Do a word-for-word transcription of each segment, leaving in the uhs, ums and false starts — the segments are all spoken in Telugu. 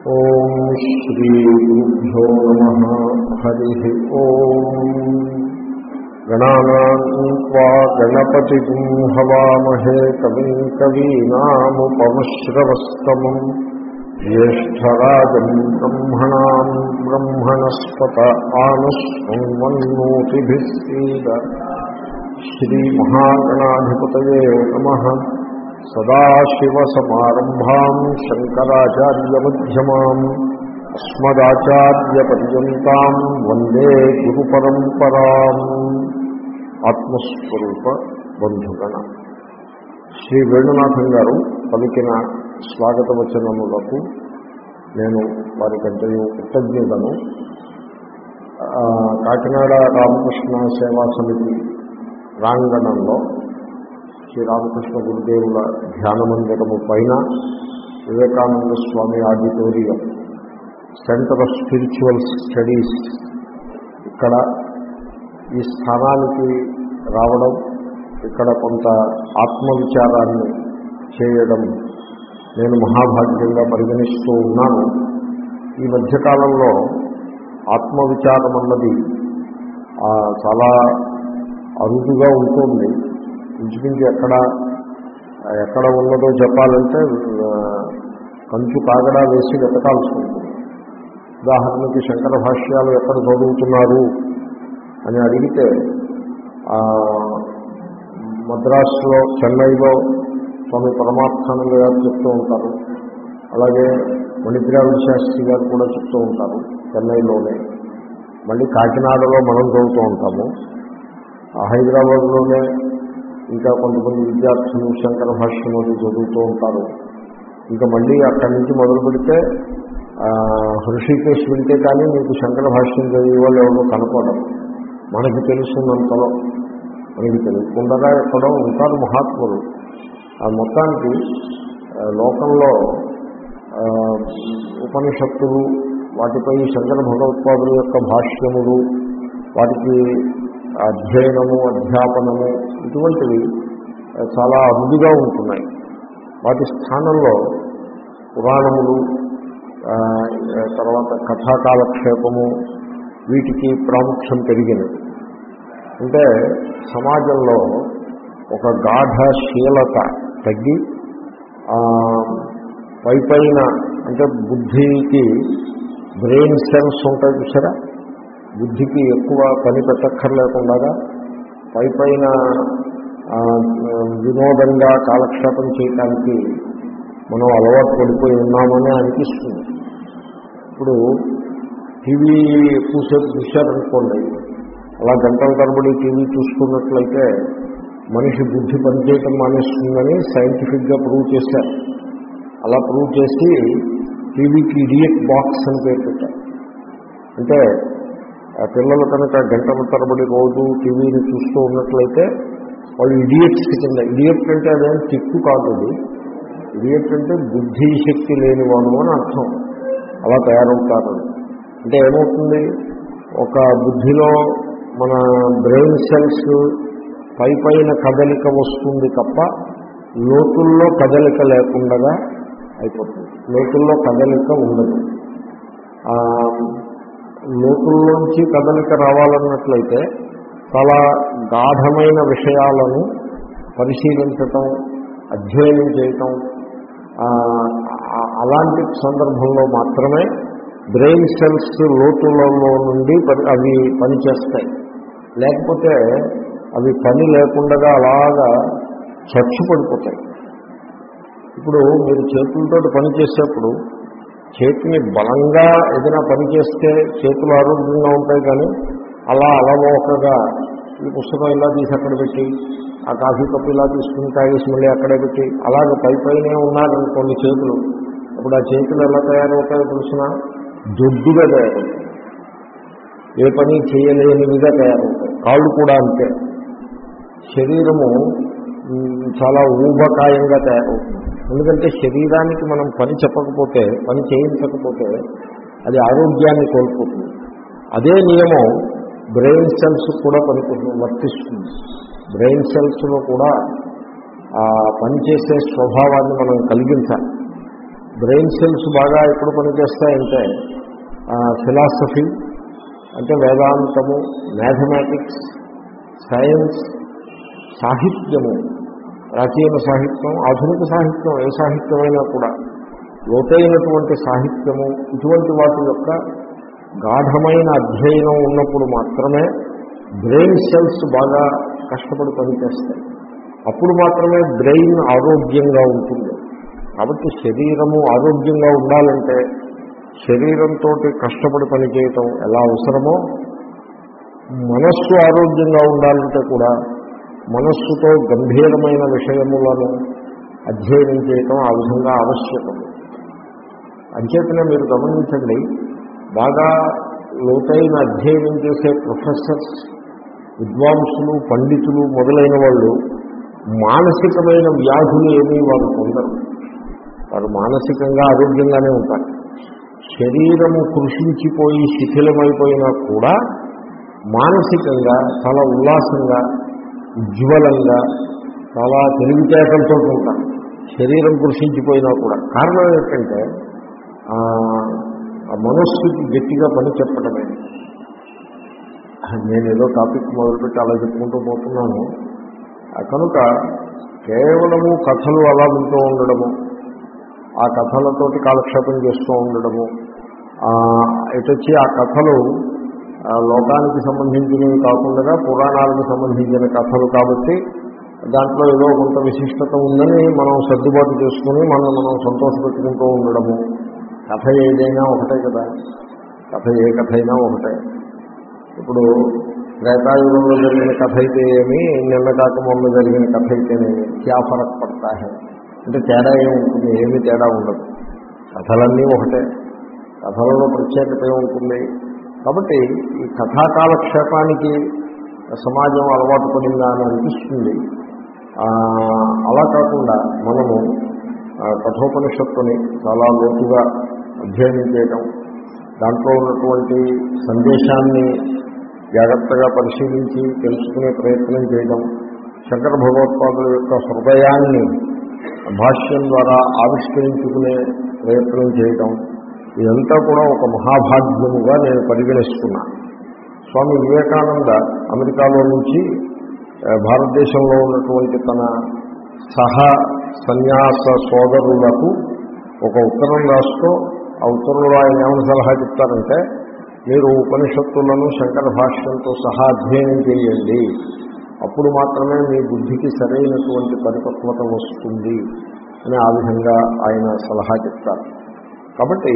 ఓం శ్రీ గురుభ్యో నమః. హరి ఓం. గణానాం త్వా గణపతిం హవామహే కవిం కవీనాముపమశ్రవస్తమం జ్యేష్ఠరాజం బ్రహ్మణాం బ్రహ్మణస్పత ఆనుష్ణ్వన్నోతిభిः సీద. శ్రీమహాగణాధిపతయే నమః. సదాశివసమారంభాం శంకరాచార్యమధ్యమాం అస్మదాచార్యపర్యంతాం వందే గురుపరంపరాం. ఆత్మస్వరూప బంధుగణ శ్రీ వేణునాథం గారు పలికిన స్వాగత వచనములకు నేను వారికంటే కృతజ్ఞతను. కాకినాడ రామకృష్ణ సేవా సమితి ప్రాంగణంలో శ్రీరామకృష్ణ గురుదేవుల ధ్యాన మందిరము పైన Vivekananda Swami auditorium, centre of spiritual studies, ఇక్కడ ఈ స్థానానికి రావడం, ఇక్కడ కొంత ఆత్మవిచారాన్ని చేయడం నేను మహాభాగ్యంగా పరిగణిస్తూ ఉన్నాను. ఈ మధ్యకాలంలో ఆత్మవిచారం అన్నది చాలా అరుదుగా ఉంటుంది. ఇంచుమించు ఎక్కడ ఎక్కడ ఉన్నదో చెప్పాలంటే కంచు కాగడా వేసి వెతకాల్సి ఉంటుంది. ఉదాహరణకి శంకర భాష్యాలు ఎక్కడ చదువుతున్నారు అని అడిగితే మద్రాసులో, చెన్నైలో స్వామి పరమార్థానంద గారు చెప్తూ ఉంటారు. అలాగే మణిద్రావిడ శాస్త్రి గారు కూడా చెప్తూ ఉంటారు చెన్నైలోనే. మళ్ళీ కాకినాడలో మనం చదువుతూ ఉంటాము. హైదరాబాద్లోనే ఇంకా కొంతమంది విద్యార్థులు శంకర భాష్యం అది చదువుతూ ఉంటారు. ఇంకా మళ్ళీ అక్కడి నుంచి మొదలు పెడితే హృషికేశ్ వెళ్తే కానీ మీకు శంకర భాష్యం చదివే వాళ్ళు ఎవరో కనపడరు. మనకి తెలుసున్నంతలో, మనకి తెలుసుకుండగా ఎక్కడో ఉంటారు మహాత్ములు. ఆ మొత్తానికి లోకంలో ఉపనిషత్తులు, వాటిపై శంకర భగవత్పాదుల యొక్క భాష్యములు, వాటికి అధ్యయనము, అధ్యాపనము ఇటువంటివి చాలా అరుదుగా ఉంటున్నాయి. వాటి స్థానంలో పురాణములు, తర్వాత కథాకాలక్షేపము, వీటికి ప్రాముఖ్యం పెరిగినది. అంటే సమాజంలో ఒక గాఢశీలత తగ్గి పై పైన అంటే బుద్ధికి బ్రెయిన్ సెల్స్ ఉంటాయి చూసారా, బుద్ధికి ఎక్కువ పని పెట్టక్కర్లేకుండా పై పైన వినోదంగా కాలక్షేపం చేయడానికి మనం అలవాటు పడిపోయి ఉన్నామని అనిపిస్తుంది. ఇప్పుడు టీవీ ఎక్కువసేపు చూశారనుకోండి, అలా గంటల తరబడి టీవీ చూసుకున్నట్లయితే మనిషి బుద్ధి పనిచేయటం మానేస్తుందని సైంటిఫిక్గా ప్రూవ్ చేశారు. అలా ప్రూవ్ చేసి టీవీకి ఇడియట్ బాక్స్ అని పేరు పెట్టారు. అంటే పిల్లలు కనుక గంటల తరబడి రోజు టీవీని చూస్తూ ఉన్నట్లయితే వాళ్ళు ఇడియట్స్ కింద, ఇడియట్ అంటే అదేం తిక్కు కాదు, అది ఇడియట్ అంటే బుద్ధి శక్తి లేనివాడు అని అర్థం. అలా తయారవుతారు. అంటే ఏమవుతుంది, ఒక బుద్ధిలో మన బ్రెయిన్ సెల్స్ పై పైన కదలిక వస్తుంది తప్ప లోతుల్లో కదలిక లేకుండా అయిపోతుంది. లోతుల్లో కదలిక ఉండదు. లోతుల్లోంచి కదలిక రావాలన్నట్లయితే చాలా గాఢమైన విషయాలను పరిశీలించటం, అధ్యయనం చేయటం, అలాంటి సందర్భంలో మాత్రమే బ్రెయిన్ సెల్స్ లోతులలో నుండి అవి పనిచేస్తాయి. లేకపోతే అవి పని లేకుండా అలాగా చచ్చుపడిపోతాయి. ఇప్పుడు మీరు చేతులతో పని చేసేప్పుడు చేతిని బలంగా ఏదైనా పని చేస్తే చేతులు ఆరోగ్యంగా ఉంటాయి. కానీ అలా అలవోకగా ఈ పుస్తకం ఇలా తీసి అక్కడ పెట్టి, ఆ కాఫీ కప్పు ఇలా తీసుకుని తాగేసి మళ్ళీ అక్కడే పెట్టి అలాగ పై పైనే ఉన్నారనుకోండి చేతులు, అప్పుడు ఆ చేతులు ఎలా తయారవుతాయో తెలిసిన దొడ్డుగా తయారవుతాయి, ఏ పని చేయలేనివిగా తయారవుతాయి. కాళ్ళు కూడా అంతే. శరీరము చాలా ఊబకాయంగా తయారవుతుంది. ఎందుకంటే శరీరానికి మనం పని చెప్పకపోతే, పని చేయించకపోతే అది ఆరోగ్యాన్ని కోల్పోతుంది. అదే నియమం బ్రెయిన్ సెల్స్ కూడా పని వర్తిస్తుంది. బ్రెయిన్ సెల్స్లో కూడా ఆ పనిచేసే స్వభావాన్ని మనం కలిగించాలి. బ్రెయిన్ సెల్స్ బాగా ఎప్పుడు పనిచేస్తాయంటే ఫిలాసఫీ అంటే వేదాంతము, మ్యాథమెటిక్స్, సైన్స్, సాహిత్యము, ప్రాచీన సాహిత్యం, ఆధునిక సాహిత్యం, ఏ సాహిత్యమైనా కూడా లోతైనటువంటి సాహిత్యము, ఇటువంటి వాటి యొక్క గాఢమైన అధ్యయనం ఉన్నప్పుడు మాత్రమే బ్రెయిన్ సెల్స్ బాగా కష్టపడి పనిచేస్తాయి. అప్పుడు మాత్రమే బ్రెయిన్ ఆరోగ్యంగా ఉంటుంది. కాబట్టి శరీరము ఆరోగ్యంగా ఉండాలంటే శరీరంతో కష్టపడి పనిచేయటం ఎలా అవసరమో, మనస్సు ఆరోగ్యంగా ఉండాలంటే కూడా మనస్సుతో గంభీరమైన విషయములను అధ్యయనం చేయటం ఆ విధంగా ఆవశ్యకం. అంచేతనే మీరు గమనించండి, బాగా లోతైన అధ్యయనం చేసే ప్రొఫెసర్స్, విద్వాంసులు, పండితులు మొదలైన వాళ్ళు మానసికమైన వ్యాధులు ఏమీ వారు పొందరు. వారు మానసికంగా ఆరోగ్యంగానే ఉంటారు. శరీరము కృషించిపోయి శిథిలమైపోయినా కూడా మానసికంగా చాలా ఉల్లాసంగా, ఉజ్వలంగా, చాలా తెలివితేటలతో ఉంటారు. శరీరం కృషించిపోయినా కూడా. కారణం ఏంటంటే ఆ మనస్సుకి గట్టిగా పని చెప్పడమే. నేను ఏదో టాపిక్ మొదలుపెట్టి అలా చెప్పుకుంటూ పోతున్నాను. కనుక కేవలము కథలు అలా వింటూ ఉండడము, ఆ కథలతోటి కాలక్షేపం చేస్తూ ఉండడము, ఇటొచ్చి ఆ కథలు లోకానికి సంబంధించినవి కాకుండా పురాణాలకు సంబంధించిన కథలు కాబట్టి దాంట్లో ఏదో కొంత విశిష్టత ఉందని మనం సర్దుబాటు చేసుకుని మనం మనం సంతోషపెట్టుకుంటూ ఉండడము. కథ ఏదైనా ఒకటే కదా, కథ ఏ కథ అయినా ఒకటే. ఇప్పుడు త్రేతాయుగంలో జరిగిన కథ అయితే ఏమి, నిన్న కాక మొన్న జరిగిన కథ అయితేనేమి, క్యా ఫరక్ పడతా హై అంటే తేడా ఏముంటుంది? ఏమీ తేడా ఉండదు. కథలన్నీ ఒకటే, కథలలో ప్రత్యేకత ఉంటుంది. కాబట్టి ఈ కథాకాలక్షేపానికి సమాజం అలవాటు పడిందా అని అనిపిస్తుంది. అలా కాకుండా మనము కఠోపనిషత్తుని చాలా లోతుగా అధ్యయనం చేయటం, దాంట్లో ఉన్నటువంటి సందేశాన్ని జాగ్రత్తగా పరిశీలించి తెలుసుకునే ప్రయత్నం చేయడం, శంకర భగవత్పాదుల యొక్క హృదయాన్ని భాష్యం ద్వారా ఆవిష్కరించుకునే ప్రయత్నం చేయటం, ఇదంతా కూడా ఒక మహాభాగ్యముగా నేను పరిగణిస్తున్నాను. స్వామి వివేకానంద అమెరికాలో నుంచి భారతదేశంలో ఉన్నటువంటి తన సహ సన్యాస సోదరులకు ఒక ఉత్తరం రాస్తూ, ఆ ఉత్తరంలో ఆయన ఏమైనా సలహా చెప్తారంటే, మీరు ఉపనిషత్తులను శంకర భాష్యంతో సహా అధ్యయనం చేయండి, అప్పుడు మాత్రమే మీ బుద్ధికి సరైనటువంటి పరిపక్వత వస్తుంది అని ఆ విధంగా ఆయన సలహా చెప్తారు. కాబట్టి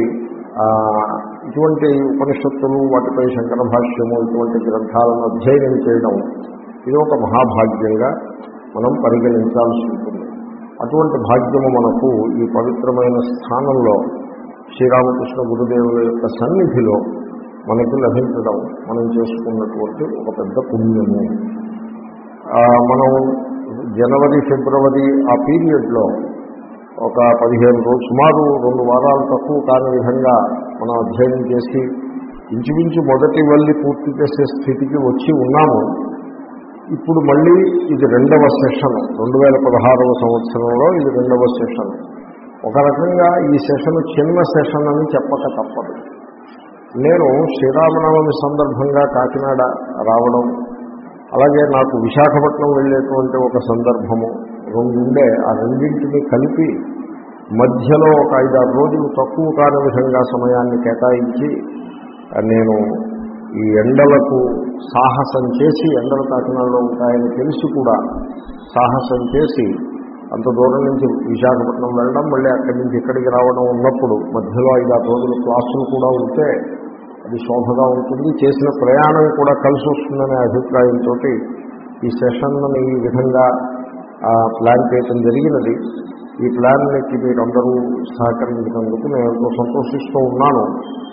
ఇటువంటి ఉపనిషత్తులు, వాటిపై శంకర భాష్యము, ఇటువంటి గ్రంథాలను అధ్యయనం చేయడం ఇది ఒక మహాభాగ్యంగా మనం పరిగణించాల్సి ఉంటుంది. అటువంటి భాగ్యము మనకు ఈ పవిత్రమైన స్థానంలో శ్రీరామకృష్ణ గురుదేవుల యొక్క సన్నిధిలో మనకు లభించడం మనం చేసుకున్నటువంటి ఒక పెద్ద పుణ్యము. మనం జనవరి, ఫిబ్రవరి ఆ పీరియడ్లో ఒక పదిహేను రోజులు, సుమారు రెండు వారాలు తక్కువ కాని విధంగా మనం అధ్యయనం చేసి ఇంచుమించు మొదటి వల్లి పూర్తి చేసే స్థితికి వచ్చి ఉన్నాము. ఇప్పుడు మళ్ళీ ఇది రెండవ సెషన్, రెండు వేల పదహారవ సంవత్సరంలో ఇది రెండవ సెషన్. ఒక రకంగా ఈ సెషన్ చిన్న సెషన్ అని చెప్పక తప్పదు. నేను శ్రీరామనవమి సందర్భంగా కాకినాడ రావడం, అలాగే నాకు విశాఖపట్నం వెళ్ళేటువంటి ఒక సందర్భము రెండుండే, ఆ రెండింటినీ కలిపి మధ్యలో ఒక ఐదారు రోజులు తక్కువ కాని విధంగా సమయాన్ని కేటాయించి నేను ఈ ఎండలకు సాహసం చేసి, ఎండలు కాకినాడలో ఉంటాయని తెలిసి కూడా సాహసం చేసి అంత దూరం నుంచి విశాఖపట్నం వెళ్ళడం, మళ్ళీ అక్కడి నుంచి ఇక్కడికి రావడం ఉన్నప్పుడు మధ్యలో ఐదారు రోజులు క్లాసులు కూడా ఉంటే అది శోభగా ఉంటుంది, చేసిన ప్రయాణం కూడా కలిసి వస్తుందనే అభిప్రాయంతో ఈ సెషన్లను ఈ విధంగా ప్లాన్ చేయడం జరిగినది. ఈ ప్లాన్కి మీరందరూ సహకరించినందుకు నేను ఎంతో సంతోషిస్తూ ఉన్నాను.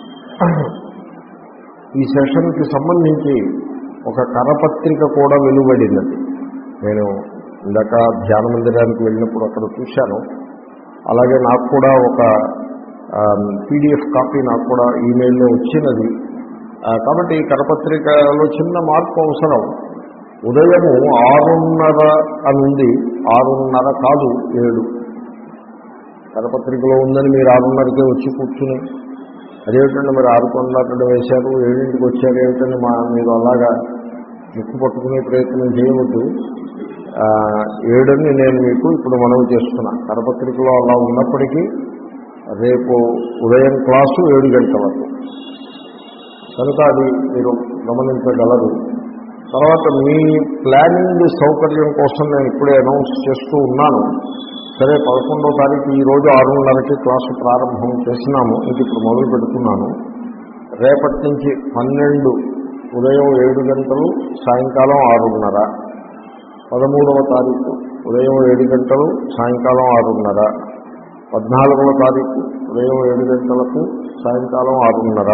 ఈ సెషన్కి సంబంధించి ఒక కరపత్రిక కూడా వెలువడినది. నేను ఇందాక ధ్యాన మందిరానికి వెళ్ళినప్పుడు అక్కడ చూశాను. అలాగే నాకు కూడా ఒక పీడిఎఫ్ కాపీ నాకు కూడా ఈమెయిల్లో వచ్చినది. కాబట్టి ఈ కరపత్రికలో చిన్న మార్పు అవసరం. ఉదయము ఆరున్నర అనుంది, ఆరున్నర కాదు ఏడు కరపత్రికలో ఉందని మీరు ఆరున్నరకే వచ్చి కూర్చుని అదేమిటండి మరి ఆరున్నర వేశారు ఏడింటికి వచ్చారు ఏమిటండి మా మీరు అలాగా ముక్కు పట్టుకునే ప్రయత్నం చేయవద్దు. ఏడని నేను మీకు ఇప్పుడు మనవి చేస్తున్నా. కరపత్రికలో అలా ఉన్నప్పటికీ రేపు ఉదయం క్లాసు ఏడు గంటల వరకు కనుక అది మీరు గమనించగలరు. తర్వాత మీ ప్లానింగ్ సౌకర్యం కోసం నేను ఇప్పుడే అనౌన్స్ చేస్తూ ఉన్నాను. సరే, పదకొండో తారీఖు ఈరోజు ఆరున్నరకి క్లాసు ప్రారంభం చేసినాము. ఇది ఇప్పుడు మొదలు పెడుతున్నాను. రేపటి నుంచి పన్నెండు ఉదయం ఏడు గంటలు సాయంకాలం ఆరున్నర, పదమూడవ తారీఖు ఉదయం ఏడు గంటలు సాయంకాలం ఆరున్నర, పద్నాలుగవ తారీఖు ఉదయం ఏడు గంటలకు సాయంకాలం ఆరున్నర,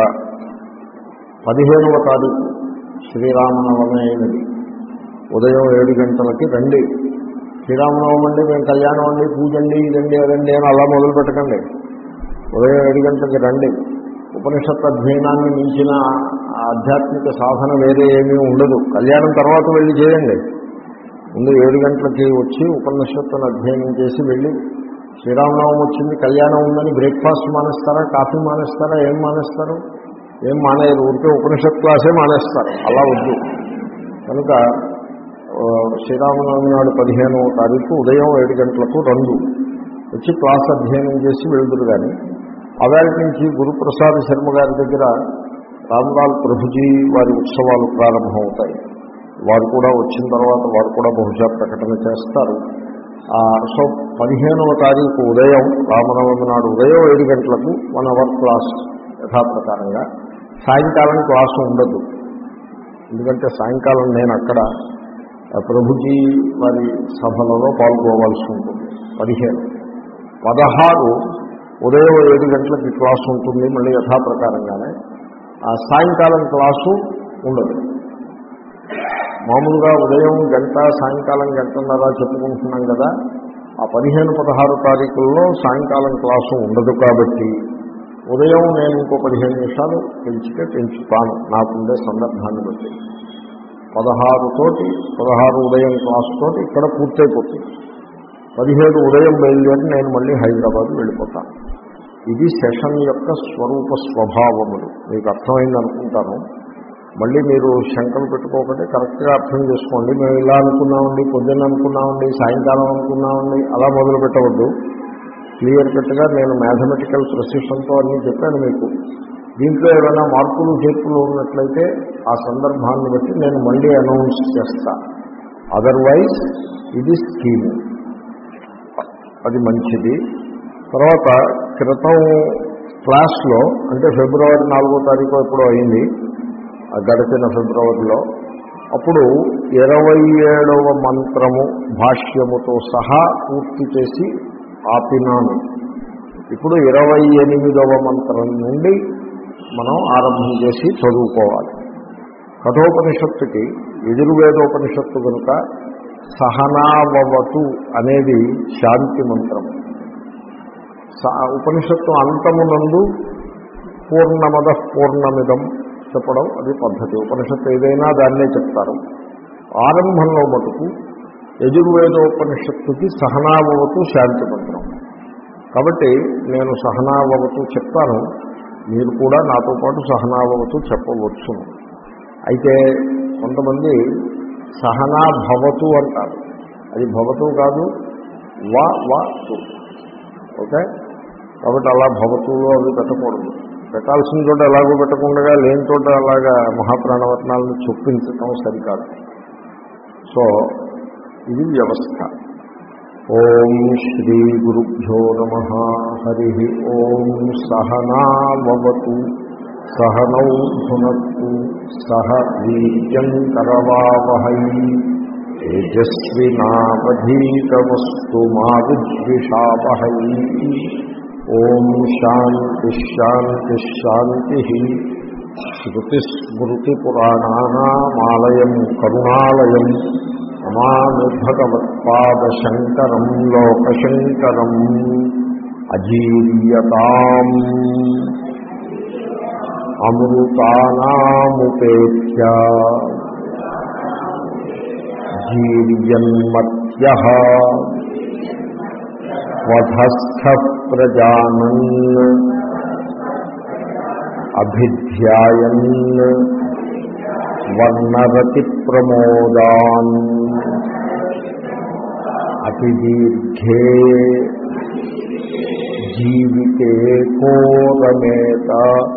పదిహేనవ తారీఖు శ్రీరామనవమి అయినది ఉదయం ఏడు గంటలకి రండి. శ్రీరామనవమి అండి మేము కళ్యాణం అండి పూజ అండి ఇదండి అదండి అని అలా మొదలు పెట్టకండి. ఉదయం ఏడు గంటలకి రండి. ఉపనిషత్ అధ్యయనాన్ని మించిన ఆధ్యాత్మిక సాధన వేరే ఏమీ ఉండదు. కళ్యాణం తర్వాత వెళ్ళి చేయండి. ముందు ఏడు గంటలకి వచ్చి ఉపనిషత్తును అధ్యయనం చేసి వెళ్ళి శ్రీరామనవమి వచ్చింది కళ్యాణం ఉందని బ్రేక్ఫాస్ట్ మానేస్తారా, కాఫీ మానేస్తారా, ఏం మానేస్తారు? ఏం మానేయరు. ఊరికే ఉపనిషత్ క్లాసే మానేస్తారు. అలా వద్దు. కనుక శ్రీరామనవమి నాడు పదిహేనవ తారీఖు ఉదయం ఏడు గంటలకు రెండు వచ్చి క్లాస్ అధ్యయనం చేసి వెళ్తురు. కానీ అవేళ నుంచి గురుప్రసాద్ శర్మ గారి దగ్గర రామ్లాల్ ప్రభుజీ వారి ఉత్సవాలు ప్రారంభమవుతాయి. వారు కూడా వచ్చిన తర్వాత వారు కూడా బహుశా ప్రకటన చేస్తారు. సో పదిహేనవ తారీఖు ఉదయం రామనవమి నాడు ఉదయం ఏడు గంటలకు వన్ అవర్ క్లాస్ యథాప్రకారంగా. సాయంకాలం క్లాసు ఉండదు. ఎందుకంటే సాయంకాలం నేను అక్కడ ప్రభుజీ వారి సభలలో పాల్గొవాల్సి ఉంటుంది. పదిహేను పదహారు ఉదయం ఏడు గంటలకి క్లాసు ఉంటుంది మళ్ళీ యథాప్రకారంగానే. ఆ సాయంకాలం క్లాసు ఉండదు. మామూలుగా ఉదయం గంట సాయంకాలం గంటన్నర చెప్పుకుంటున్నాం కదా. ఆ పదిహేను పదహారు తారీఖుల్లో సాయంకాలం క్లాసు ఉండదు. కాబట్టి ఉదయం నేను ఇంకో పదిహేను నిమిషాలు పెంచితే పెంచుతాను నాకుండే సందర్భాన్ని బట్టి. పదహారు తోటి పదహారు ఉదయం క్లాసు తోటి ఇక్కడ పూర్తయిపోతుంది. పదిహేడు ఉదయం బయలుదేరి నేను మళ్ళీ హైదరాబాద్ వెళ్ళిపోతాను. ఇది సెషన్ యొక్క స్వరూప స్వభావములు. మీకు అర్థమైంది అనుకుంటాను. మళ్ళీ మీరు శంకలు పెట్టుకోకండి, కరెక్ట్గా అర్థం చేసుకోండి. మేము ఇలా అనుకున్నామండి, పొద్దున్న అనుకున్నామండి, సాయంకాలం అనుకున్నామండి, అలా మొదలు పెట్టవద్దు. క్లియర్ కట్గా నేను మ్యాథమెటికల్ ప్రెసిషన్తో అన్నీ చెప్పాను మీకు. దీంట్లో ఏదైనా మార్పులు చేర్పులు ఉన్నట్లయితే ఆ సందర్భాన్ని బట్టి నేను మళ్ళీ అనౌన్స్ చేస్తా. అదర్వైజ్ ఇది స్కీము, అది మంచిది. తర్వాత క్రితం క్లాస్లో అంటే ఫిబ్రవరి నాలుగో తారీఖు ఎప్పుడో అయింది, గడిచిన ఫిబ్రవరిలో, అప్పుడు ఇరవై ఏడవ మంత్రము భాష్యముతో సహా పూర్తి చేసి ఆపినాను. ఇప్పుడు ఇరవై ఎనిమిదవ మంత్రం నుండి మనం ఆరంభం చేసి చదువుకోవాలి. కఠోపనిషత్తుకి యజుర్వేదోపనిషత్తు కనుక సహనావవతు అనేది శాంతి మంత్రం. ఉపనిషత్తు అంతమునందు పూర్ణమద పూర్ణమిదం చెప్పడం అది పద్ధతి. ఉపనిషత్తు ఏదైనా దాన్నే చెప్తారు. ఆరంభంలో మటుకు యజుర్వేదోపనిషత్తుకి సహనావవతు శాంతి మంత్రం. కాబట్టి నేను సహనావవతు చెప్తాను, మీరు కూడా నాతో పాటు సహనావవతు చెప్పవచ్చును. అయితే కొంతమంది సహనాభవతు అంటారు. అది భవతు కాదు, వా వా తు. ఓకే, కాబట్టి అలా భవతులో అవి పెట్టకూడదు. పెట్టాల్సిన చోట ఎలాగో పెట్టకుండా లేని చోట అలాగా మహాప్రాణవత్నాలను చొప్పించటం సరికాదు. సో ఇది వ్యవస్థ. ఓం శ్రీ గురుభ్యో నమః. హరి ఓం. సహనావవతు సహనౌ భునత్తు సహ వీర్యం కరవావహై తేజస్వినావధీతమస్తు మా విద్విషావహై. ఓం శాంతి శాంతి శాంతి. శ్రుతిస్మృతిపురాణానామాలయం కరుణాలయం నమామి భగవత్పాదశంకరం లోకశంకరం. అజీర్యతాం అమృతానాముపేత్య జీర్యన్మత్యః వధస్థః ప్రజానన్ అభిధ్యాయన్ వర్ణరతి ప్రమోదాన్ అతి దీర్ఘే జీవితే కోరమేత.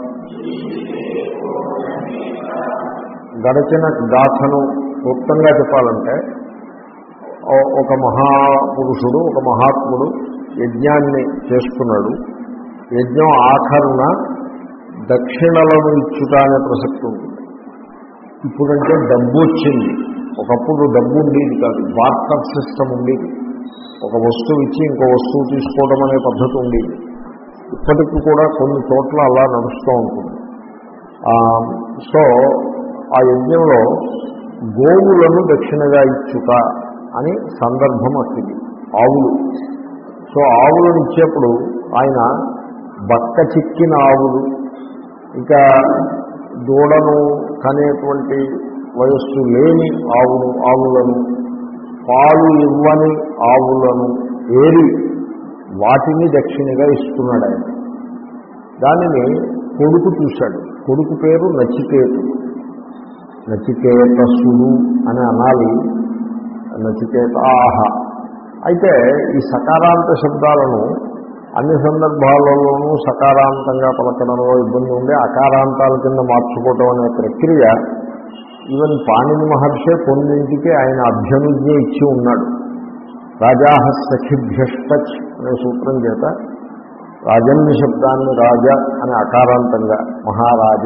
గడచిన గాథను క్లుప్తంగా చెప్పాలంటే, ఒక మహాపురుషుడు, ఒక మహాత్ముడు యజ్ఞాన్ని చేస్తున్నాడు. యజ్ఞం ఆఖరున దక్షిణలను ఇచ్చుట అనే ప్రసక్తి ఉంటుంది. ఇప్పుడంటే డబ్బు వచ్చింది, ఒకప్పుడు డబ్బు ఉండేది కాదు, బార్టర్ సిస్టమ్ ఉండేది. ఒక వస్తువు ఇచ్చి ఇంకో వస్తువు తీసుకోవడం అనే పద్ధతి ఉండేది. ఇప్పటికీ కూడా కొన్ని చోట్ల అలా నడుస్తూ ఉంటుంది. సో ఆ యజ్ఞంలో గోవులను దక్షిణగా ఇచ్చుట అని సందర్భం అట్టిది. ఆవులు. సో ఆవులను ఇచ్చేప్పుడు ఆయన బక్క చిక్కిన ఆవులు, ఇంకా దూడను కనేటువంటి వయస్సు లేని ఆవును ఆవులను, పాలు ఇవ్వని ఆవులను ఏరి వాటిని దక్షిణగా ఇస్తున్నాడు ఆయన. దానిని కొడుకు చూశాడు. కొడుకు పేరు నచికేతు. నచికేతసుడు అని అనాలి, నచికేత ఆహ. అయితే ఈ సకారాంత శబ్దాలను అన్ని సందర్భాలలోనూ సకారాంతంగా పలకడంలో ఇబ్బంది ఉండే అకారాంతాల కింద మార్చుకోవటం అనే ప్రక్రియ ఈవెన్ పాణిని మహర్షి కొన్నింటికి ఆయన అభ్యనుజ్ఞ ఇచ్చి ఉన్నాడు. రాజాహ సఖిభ్యష్టచ్ అనే సూత్రం చేత రాజన్య శబ్దాన్ని రాజ అనే అకారాంతంగా మహారాజ,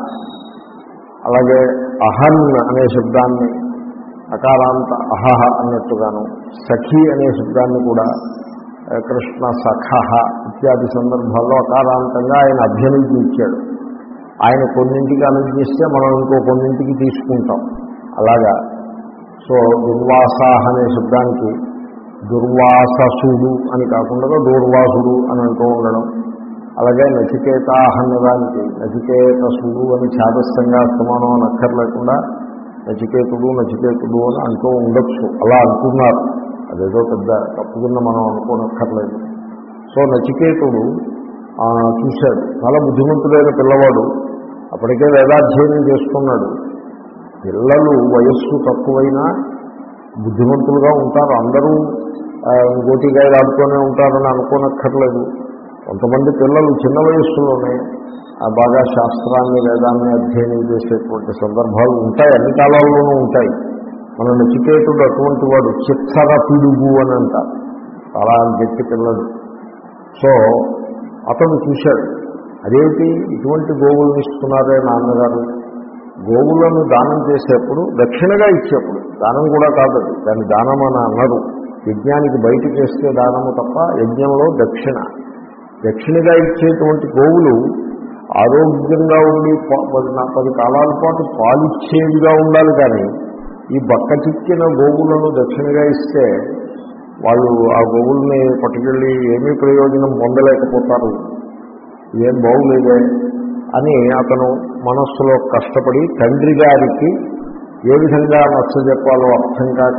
అలాగే అహన్ అనే శబ్దాన్ని అకారాంత అహహ అన్నట్టుగాను, సఖి అనే శబ్దాన్ని కూడా కృష్ణ సఖ ఇత్యాది సందర్భాల్లో అకారాంతంగా ఆయన అభ్యనుజ్ఞ ఇచ్చాడు. ఆయన కొన్నింటికి అనుజ్ఞిస్తే మనం ఇంకో కొన్నింటికి తీసుకుంటాం అలాగా. సో దుర్వాసాహ అనే శబ్దానికి దుర్వాససుడు అని కాకుండా దూర్వాసుడు అని అంటూ ఉండడం, అలాగే నచికేతాహ అన్నదానికి నచికేతసుడు అని ఛాదస్థంగా సమానం అని అక్కర్లేకుండా నచికేతుడు నచికేతుడు అని అంటూ ఉండొచ్చు. అలా అంటున్నారు, అదేదో పెద్ద తప్పుకున్న మనం అనుకోనక్కర్లేదు. సో నచికేతుడు చూశాడు, చాలా బుద్ధిమంతుడైన పిల్లవాడు, అప్పటికే వేదాధ్యయనం చేసుకున్నాడు. పిల్లలు వయస్సు తక్కువైనా బుద్ధిమంతులుగా ఉంటారు. అందరూ గోటిగాయలు ఆడుతూనే ఉంటారని అనుకోనక్కర్లేదు. కొంతమంది పిల్లలు చిన్న వయస్సులోనే బాగా శాస్త్రాన్ని వేదాన్ని అధ్యయనం చేసేటువంటి సందర్భాలు ఉంటాయి, అన్ని కాలాల్లోనూ ఉంటాయి. మన నచికేతుడు అటువంటి వాడు, చిత్తర పిడుగు అని అంటారు, చాలా గట్టి పిల్లలు. సో అతను చూశాడు, అదేమిటి ఇటువంటి గోవులను ఇస్తున్నారే నాన్నగారు, గోవులను దానం చేసేప్పుడు దక్షిణగా ఇచ్చేప్పుడు, దానం కూడా కాదు దాన్ని దానం అని అన్నారు. యజ్ఞానికి బయటికి వేస్తే దానము తప్ప యజ్ఞంలో దక్షిణ. దక్షిణగా ఇచ్చేటువంటి గోవులు ఆరోగ్యంగా ఉండి పది కాలాల పాటు పాలిచ్చేవిగా ఉండాలి. కానీ ఈ బక్క చిక్కిన గోవులను దక్షిణగా ఇస్తే వాళ్ళు ఆ గోవుల్ని పట్టుకెళ్ళి ఏమీ ప్రయోజనం పొందలేకపోతారు, ఏం బాగులేదే అని అతను మనస్సులో కష్టపడి తండ్రి గారికి ఏ విధంగా నచ్చజెప్పాలో అర్థం కాక,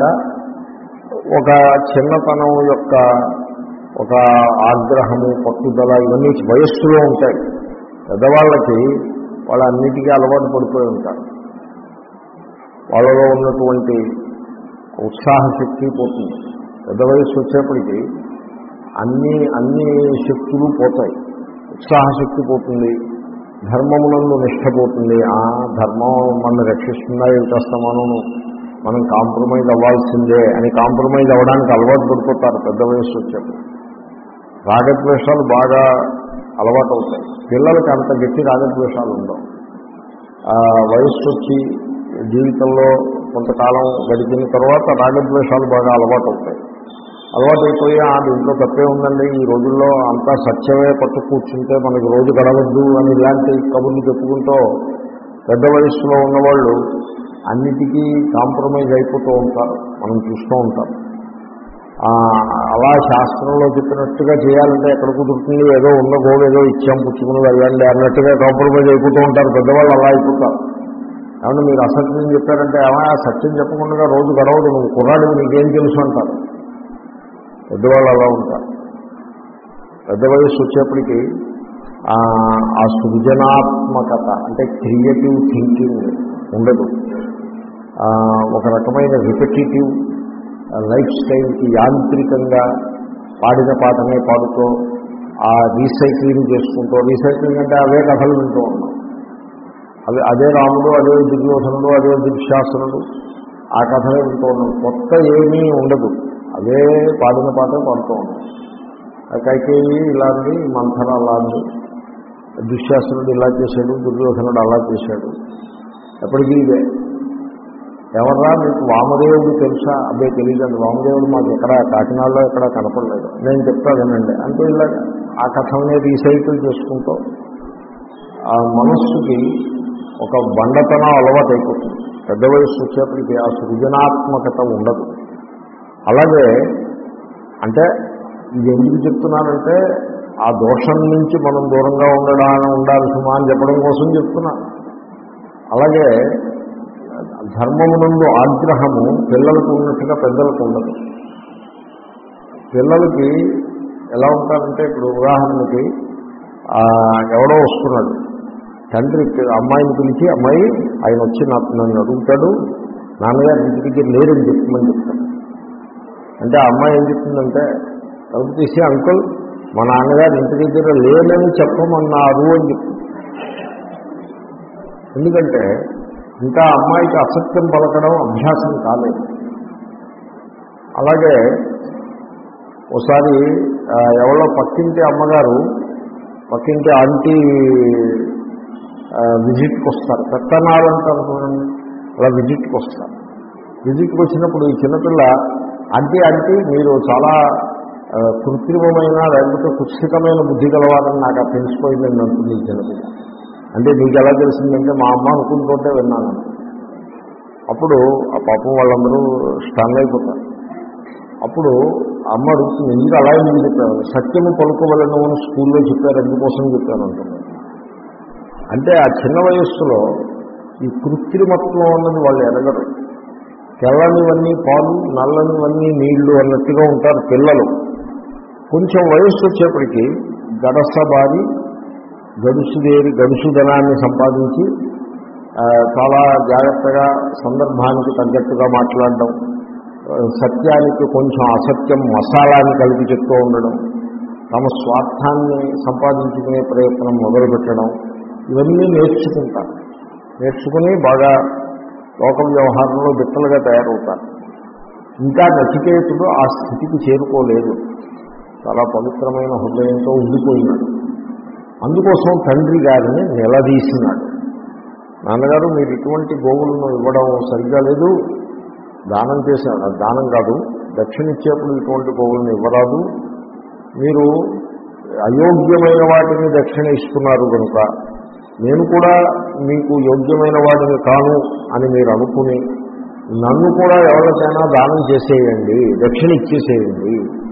ఒక చిన్నతనం యొక్క ఒక ఆగ్రహము పట్టుదల ఇవన్నీ వయస్సులో ఉంటాయి. పెద్దవాళ్ళకి వాళ్ళన్నిటికీ అలవాటు పడిపోయి ఉంటారు. వాళ్ళలో ఉన్నటువంటి ఉత్సాహ శక్తి పోతుంది. పెద్ద వయస్సు వచ్చేప్పటికీ అన్ని అన్ని శక్తులు పోతాయి. ఉత్సాహశక్తి పోతుంది, ధర్మమునందు నిష్ట పోతుంది. ఆ ధర్మం మన రక్షిస్తుందా ఏం చేస్తామను మనం కాంప్రమైజ్ అవ్వాల్సిందే అని కాంప్రమైజ్ అవ్వడానికి అలవాటు పడిపోతారు పెద్ద వయస్సు వచ్చేప్పుడు. రాగద్వేషాలు బాగా అలవాటు అవుతాయి. పిల్లలకి అంత గట్టి రాగద్వేషాలు ఉండవు. వయస్సు వచ్చి జీవితంలో కొంతకాలం గడిపిన తర్వాత రాగద్వేషాలు బాగా అలవాటు అవుతాయి. అలవాటు అయిపోయి ఆ దీంట్లో తప్పే ఉందండి, ఈ రోజుల్లో అంతా సత్యమే పట్టు కూర్చుంటే మనకి రోజు గడవద్దు అని ఇలాంటి కబుర్లు చెప్పుకుంటూ పెద్ద వయస్సులో ఉన్నవాళ్ళు అన్నిటికీ కాంప్రమైజ్ అయిపోతూ ఉంటారు, మనం చూస్తూ ఉంటాం. అలా శాస్త్రంలో చెప్పినట్టుగా చేయాలంటే ఎక్కడ కుదురుతుంది, ఏదో ఉన్న గోవు ఏదో ఇచ్చాం పుచ్చుకుని వెళ్ళండి అన్నట్టుగా కాంప్రమైజ్ అయిపోతూ ఉంటారు పెద్దవాళ్ళు. అలా అయిపోతారు. ఏమన్నా మీరు అసత్యం చెప్పారంటే ఏమైనా సత్యం చెప్పకుండా రోజు గడవదు, నువ్వు కుర్రాడివి నీకేం తెలుసు అంటారు పెద్దవాళ్ళు. అలా ఉంటారు. పెద్ద వయస్సు వచ్చేప్పటికీ ఆ సృజనాత్మకత అంటే క్రియేటివ్ థింకింగ్ ఉండదు. ఒక రకమైన రిపిటేటివ్ లైఫ్ స్టైల్కి యాంత్రికంగా పాడిన పాటనే పాడుతూ ఆ రీసైక్లింగ్ చేసుకుంటూ, రీసైక్లింగ్ అంటే అవే కథలు వింటూ ఉన్నాం. అవి అదే రాముడు, అదే దుర్యోధనుడు, అదే దుశ్శాసనుడు, ఆ కథలే వింటూ ఉన్నాం. కొత్త ఏమీ ఉండదు, అవే పాడిన పాటే పాడుతూ ఉన్నాం. కైకేయి ఇలాంటి, మంథర అలాంటి, దుశ్శాసనుడు ఇలా చేశాడు, దుర్యోధనుడు అలా చేశాడు, ఎప్పటికీ ఇదే. ఎవర్రా మీకు వామదేవుడు తెలుసా? అదే తెలియదండి, వామదేవుడు మాకు ఎక్కడ కాకినాడలో ఎక్కడ కనపడలేదు, నేను చెప్తానండి అంటే ఇలా ఆ కథనే రీసైకిల్ చేసుకుంటూ ఆ మనస్సుకి ఒక బండతనం అలవాటు అయిపోతుంది. పెద్ద వయసు వచ్చేప్పటికీ ఆ సృజనాత్మకత ఉండదు. అలాగే అంటే ఇది ఎందుకు చెప్తున్నానంటే ఆ దోషం నుంచి మనం దూరంగా ఉండడా ఉండాలి సుమా అని చెప్పడం కోసం చెప్తున్నాను. అలాగే ధర్మమునందు ఆగ్రహము పిల్లలకు ఉన్నట్టుగా పెద్దలకు ఉండదు. పిల్లలకి ఎలా ఉంటారంటే, ఇప్పుడు ఉదాహరణకి ఎవడో వస్తున్నాడు, తండ్రి అమ్మాయిని పిలిచి, అమ్మాయి ఆయన వచ్చి నాకు నన్ను అడుగుతాడు, నాన్నగారు ఇంటి దగ్గర లేరని చెప్తామని చెప్తాడు. అంటే ఆ అమ్మాయి ఏం చెప్తుందంటే, తలుపు తీసి అంకుల్ మా నాన్నగారు ఇంటి దగ్గర లేనని చెప్పమన్నారు అని చెప్తుంది. ఎందుకంటే ఇంకా అమ్మాయికి అసత్యం పలకడం అభ్యాసం కాలేదు. అలాగే ఒకసారి ఎవరో పక్కింటి అమ్మగారు పక్కింటి ఆంటీ విజిట్కి వస్తారు, పెత్తనాలు అంటారు చూడండి, అలా విజిట్కి వస్తారు. విజిట్కి వచ్చినప్పుడు ఈ చిన్నపిల్ల ఆంటీ ఆంటీ మీరు చాలా కృత్రిమమైన లేకపోతే కుత్సితమైన బుద్ధి గలవారని నాకు తెలిసిపోయిందని అంటుంది ఈ చిన్నపిల్ల. అంటే మీకు ఎలా తెలిసిందంటే మా అమ్మ అనుకుంటుంటే విన్నాను. అప్పుడు ఆ పాపం వాళ్ళందరూ స్టన్ అయిపోతారు. అప్పుడు అమ్మ అడుగుతుంది, ఎందుకు అలా ఎందుకు చెప్పారు? సత్యము పలుకోవలను అని స్కూల్లో చెప్పారు, ఎందుకోసం చెప్పాను అంటున్నారు. అంటే ఆ చిన్న వయస్సులో ఈ కృత్రిమత్వం అన్నది వాళ్ళు ఎరగరు. తెల్లనివన్నీ పాలు, నల్లనివన్నీ నీళ్లు అన్నట్టుగా ఉంటారు పిల్లలు. కొంచెం వయస్సు వచ్చేప్పటికీ గడసబారి గడుసుదేరి గడుసుదనాన్ని సంపాదించి చాలా జాగ్రత్తగా సందర్భానికి తగ్గట్టుగా మాట్లాడడం, సత్యానికి కొంచెం అసత్యం మసాలాన్ని కలిపి చెప్తూ ఉండడం, తమ స్వార్థాన్ని సంపాదించుకునే ప్రయత్నం మొదలుపెట్టడం, ఇవన్నీ నేర్చుకుంటారు. నేర్చుకుని బాగా లోక వ్యవహారంలో బిట్టలుగా తయారవుతారు. ఇంకా నచికేతుడు ఆ స్థితికి చేరుకోలేదు, చాలా పవిత్రమైన హృదయంతో ఉండిపోయినాడు. అందుకోసం తండ్రి గారిని నిలదీసినాడు. నాన్నగారు మీరు ఇటువంటి గోవులను ఇవ్వడం సరిగ్గా లేదు, దానం చేశాడు, దానం కాదు దక్షిణ ఇచ్చేప్పుడు ఇటువంటి గోవులను ఇవ్వరాదు, మీరు అయోగ్యమైన వాటిని దక్షిణ ఇస్తున్నారు కనుక నేను కూడా మీకు యోగ్యమైన వాటిని కాను అని మీరు అనుకుని నన్ను కూడా ఎవరికైనా దానం చేసేయండి, దక్షిణ ఇచ్చేసేయండి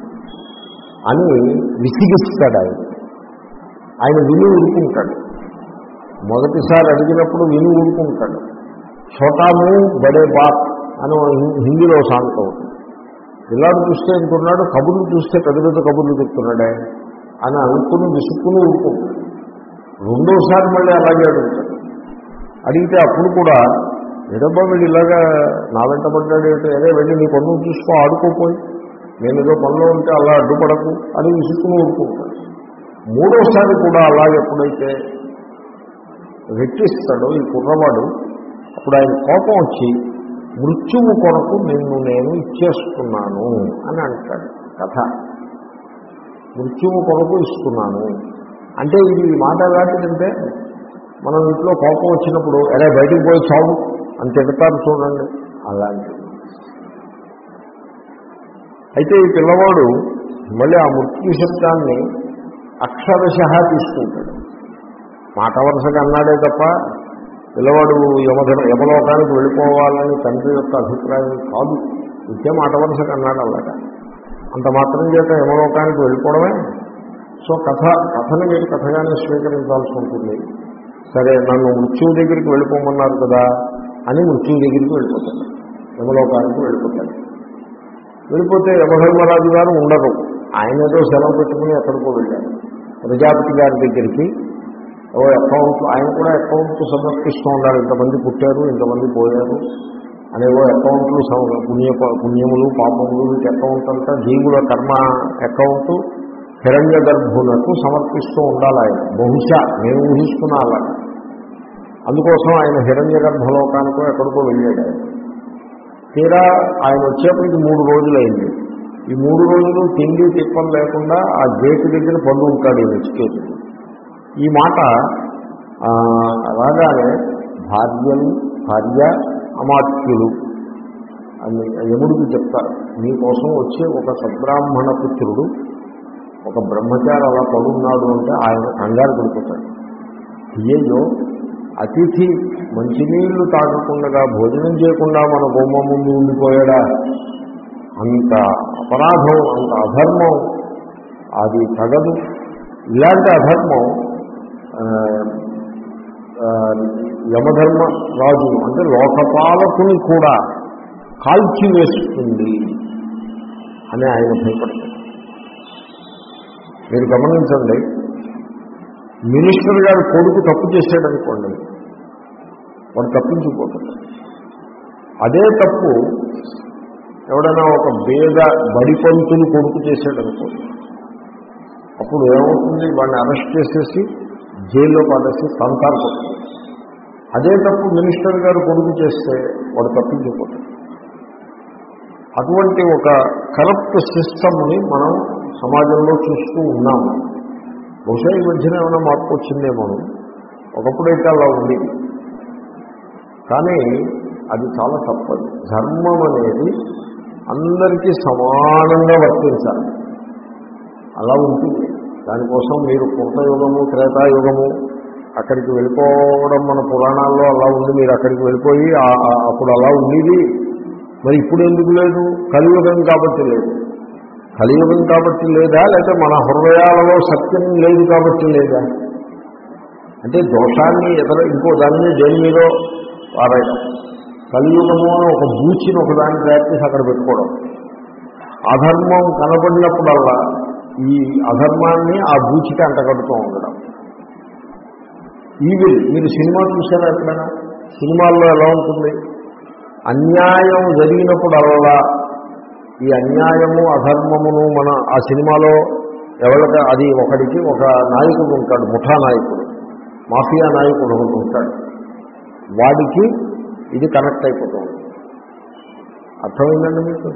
అని విసిగిస్తాడు. ఆయన ఆయన విని ఊరుకుంటాడు. మొదటిసారి అడిగినప్పుడు విని ఊరుకుంటాడు. ఛోటాము బడే బాత్ అని హిందీలో సాంగ్ అవుతుంది. పిల్లాడు చూస్తే ఎంతున్నాడు, కబుర్లు చూస్తే పెద్ద పెద్ద కబుర్లు చెప్తున్నాడే అని అనుకుని విసుక్కుని ఊరుకుంటాడు. రెండోసారి మళ్ళీ అలాగే అడుగుతాడు. అడిగితే అప్పుడు కూడా ఏదబ్బా వీడు ఇలాగా నా వెంట పడ్డాడు ఏంటో, ఏదో వెళ్ళి నీ పనులు చూసుకో, ఆడుకోపోయి నేను ఏదో పనిలో ఉంటే అలా అడ్డుపడకు అని విసుక్కుని ఊరుకుంటాడు. మూడోసారి కూడా అలాగే ఎప్పుడైతే రెట్టిస్తాడో ఈ కుర్రవాడు, అప్పుడు ఆయన కోపం వచ్చి మృత్యువు కొరకు నిన్ను నేను ఇచ్చేస్తున్నాను అని అంటాడు. కథ మృత్యువు కొరకు ఇస్తున్నాను అంటే ఇది ఈ మాట ఎలాంటిదంటే, మనం ఇంట్లో కోపం వచ్చినప్పుడు అరే బయటికి పోయి చావు అని తిడతారు చూడండి, అలాంటిది. అయితే ఈ పిల్లవాడు మళ్ళీ ఆ మృత్యు శబ్దాన్ని అక్షరశః తీసుకుంటాడు. మాట వరుసగా అన్నాడే తప్ప పిల్లవాడు యమధ యమలోకానికి వెళ్ళిపోవాలని తండ్రి యొక్క అభిప్రాయం కాదు. ఇచ్చే మాట వరుసగా అన్నాడు అలాగా. అంత మాత్రం చేత యమలోకానికి వెళ్ళిపోవడమే. సో కథ కథను మీరు కథగానే స్వీకరించాల్సి ఉంటుంది. సరే నన్ను మృత్యువు దగ్గరికి వెళ్ళిపోమన్నారు కదా అని మృత్యువు దగ్గరికి వెళ్ళిపోతాడు, యమలోకానికి వెళ్ళిపోతాడు. వెళ్ళిపోతే యమధర్మరాజు గారు ఉండరు, ఆయన ఏదో సెలవు పెట్టుకుని ఎక్కడికో వెళ్ళారు. ప్రజాపతి గారి దగ్గరికి ఓ అకౌంట్, ఆయన కూడా అకౌంట్ సమర్పిస్తూ ఉండాలి. ఇంతమంది పుట్టారు, ఇంతమంది పోయారు అనేవో అకౌంట్లు, పుణ్య పుణ్యములు పాపములు, వీటి అకౌంట్ అంతా జీవుల కర్మ అకౌంట్ హిరణ్య గర్భులకు సమర్పిస్తూ ఉండాలి ఆయన. బహుశా నేను ఊహిస్తున్నా అలా. అందుకోసం ఆయన హిరణ్య గర్భలోకానికో ఎక్కడికో వెళ్ళాడు. ఆయన తీరా ఆయన వచ్చేప్పటికి మూడు రోజులైంది. ఈ మూడు రోజులు తిండి తిప్పలు లేకుండా ఆ గేటు దగ్గర పండు ఉంటాడు ఈ నచికేతుడు. ఈ మాట రాగానే భార్యలు భార్య అమాత్యులు అని యముడికి చెప్తారు. మీకోసం వచ్చే ఒక సద్బ్రాహ్మణ పుత్రుడు ఒక బ్రహ్మచారి అలా పడున్నాడు అంటే ఆయన కంగారు పడిపోతాడు. అయ్యో, అతిథి మంచినీళ్లు తాగకుండా భోజనం చేయకుండా మన బొమ్మ ముందు ఉండిపోయాడా, అంత అపరాధం, అంత అధర్మం, అది తగదు. ఇలాంటి అధర్మం యమధర్మ రాజు అంటే లోకపాలకుని కూడా కాల్చివేస్తుంది అని ఆయన భయపడతాడు. మీరు గమనించండి, మినిస్టర్ గారు కొడుకు తప్పు చేశాడనుకోండి, వాడు తప్పించుకోతాడు. అదే తప్పు ఎవడైనా ఒక బేద బడిపంతులు కొడుకు చేశాడనుకోండి, అప్పుడు ఏమవుతుంది, వాడిని అరెస్ట్ చేసేసి జైల్లో పడేసి సంతారు కొడుతుంది. అదే తప్పు మినిస్టర్ గారు కొడుకు చేస్తే వాడు తప్పించుకోతాడు. అటువంటి ఒక కరప్ట్ సిస్టమ్ని మనం సమాజంలో చూస్తూ ఉన్నాము. బహుశా ఈ మధ్యన ఏమైనా మార్పు వచ్చిందేమో, ఒకప్పుడైతే అలా ఉంది. కానీ అది చాలా తప్పదు. ధర్మం అనేది అందరికీ సమానంగా వర్తించాలి. అలా ఉంటుంది. దానికోసం మీరు కృతయుగము త్రేతాయుగము అక్కడికి వెళ్ళిపోవడం మన పురాణాల్లో అలా ఉంది. మీరు అక్కడికి వెళ్ళిపోయి అప్పుడు అలా ఉండేది, మరి ఇప్పుడు ఎందుకు లేదు? కలియుగం కాబట్టి లేదు. కలియుగం కాబట్టి లేదా, లేకపోతే మన హృదయాలలో సత్యం లేదు కాబట్టి లేదా? అంటే దోషాన్ని ఎదుర ఇంకో దాన్ని దేని మీద పారాయడం. కలియుగము అని ఒక బూచిని ఒకదాన్ని తయారు చేసి అక్కడ పెట్టుకోవడం. అధర్మం కనబడినప్పుడల్లా ఈ అధర్మాన్ని ఆ బూచికి అంటగడుతూ ఉండడం. ఈవిల్, మీరు సినిమా చూసారా ఎప్పుడైనా? సినిమాల్లో ఎలా ఉంటుంది, అన్యాయం జరిగినప్పుడల్లా ఈ అన్యాయము అధర్మమును మన ఆ సినిమాలో ఎవరికి అది ఒకడికి ఒక నాయకుడు ఉంటాడు, ముఠా నాయకుడు, మాఫియా నాయకుడు ఒకటి ఉంటాడు. వాడికి ఇది కనెక్ట్ అయిపోతుంది. అర్థమైందండి మీకు?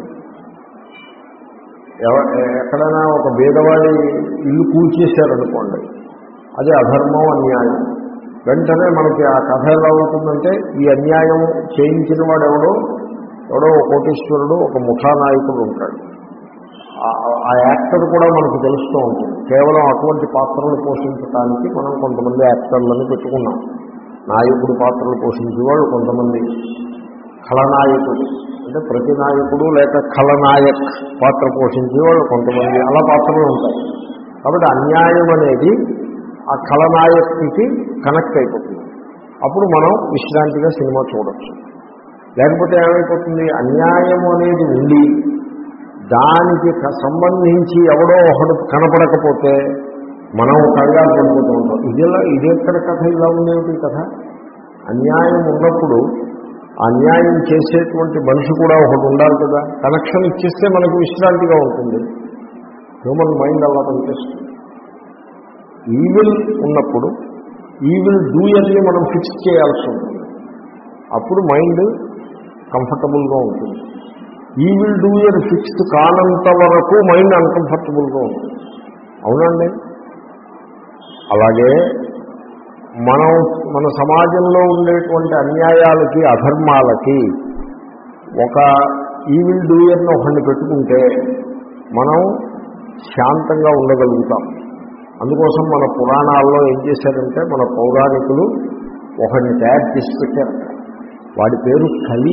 ఎవ ఎక్కడైనా ఒక బీదవాడి ఇల్లు కూల్చేశారనుకోండి, అది అధర్మం అన్యాయం. వెంటనే మనకి ఆ కథ ఎలా ఉంటుందంటే, ఈ అన్యాయం చేయించిన వాడు ఎవడో ఎవడో ఒక కోటీశ్వరుడు, ఒక ముఠా నాయకుడు ఉంటాడు. ఆ యాక్టర్ కూడా మనకు తెలుస్తూ ఉంటుంది. కేవలం అటువంటి పాత్రలు పోషించడానికి మనం కొంతమంది యాక్టర్లను పెట్టుకున్నాం. నాయకుడు పాత్రలు పోషించేవాళ్ళు కొంతమంది, ఖలనాయకుడు అంటే ప్రతి నాయకుడు లేక ఖలనాయక్ పాత్ర పోషించేవాళ్ళు కొంతమంది, అలా పాత్రలు ఉంటాయి. కాబట్టి అన్యాయం అనేది ఆ ఖలనాయకుడికి కనెక్ట్ అయిపోతుంది. అప్పుడు మనం విశ్రాంతిగా సినిమా చూడొచ్చు. లేకపోతే ఏమైపోతుంది, అన్యాయం అనేది ఉండి దానికి సంబంధించి ఎవడో ఒకడు కనపడకపోతే మనం కంగారు పడిపోతూ ఉంటాం. ఇదిలా ఇదెక్కడ కథ ఇలా ఉండేది కథ? అన్యాయం ఉన్నప్పుడు అన్యాయం చేసేటువంటి మనిషి కూడా ఒకటి ఉండాలి కదా. కనెక్షన్ ఇచ్చేస్తే మనకు విశ్రాంతిగా ఉంటుంది. హ్యూమన్ మైండ్ అలా పనిచేస్తుంది. ఈవిల్ ఉన్నప్పుడు ఈవిల్ డూయర్ని మనం ఫిక్స్ చేయాల్సి ఉంటుంది. అప్పుడు మైండ్ కంఫర్టబుల్గా ఉంటుంది. ఈవిల్ డూయర్ ఫిక్స్ కానంత వరకు మైండ్ అన్కంఫర్టబుల్గా ఉంటుంది. అవునండి. అలాగే మనం మన సమాజంలో ఉండేటువంటి అన్యాయాలకి అధర్మాలకి ఒక ఈవిల్ డూయర్ని ఒకరిని పెట్టుకుంటే మనం శాంతంగా ఉండగలుగుతాం. అందుకోసం మన పురాణాల్లో ఏం చేశారంటే, మన పౌరాణికులు ఒకరిని తయారు చేసి పెట్టారు. వాడి పేరు కలి.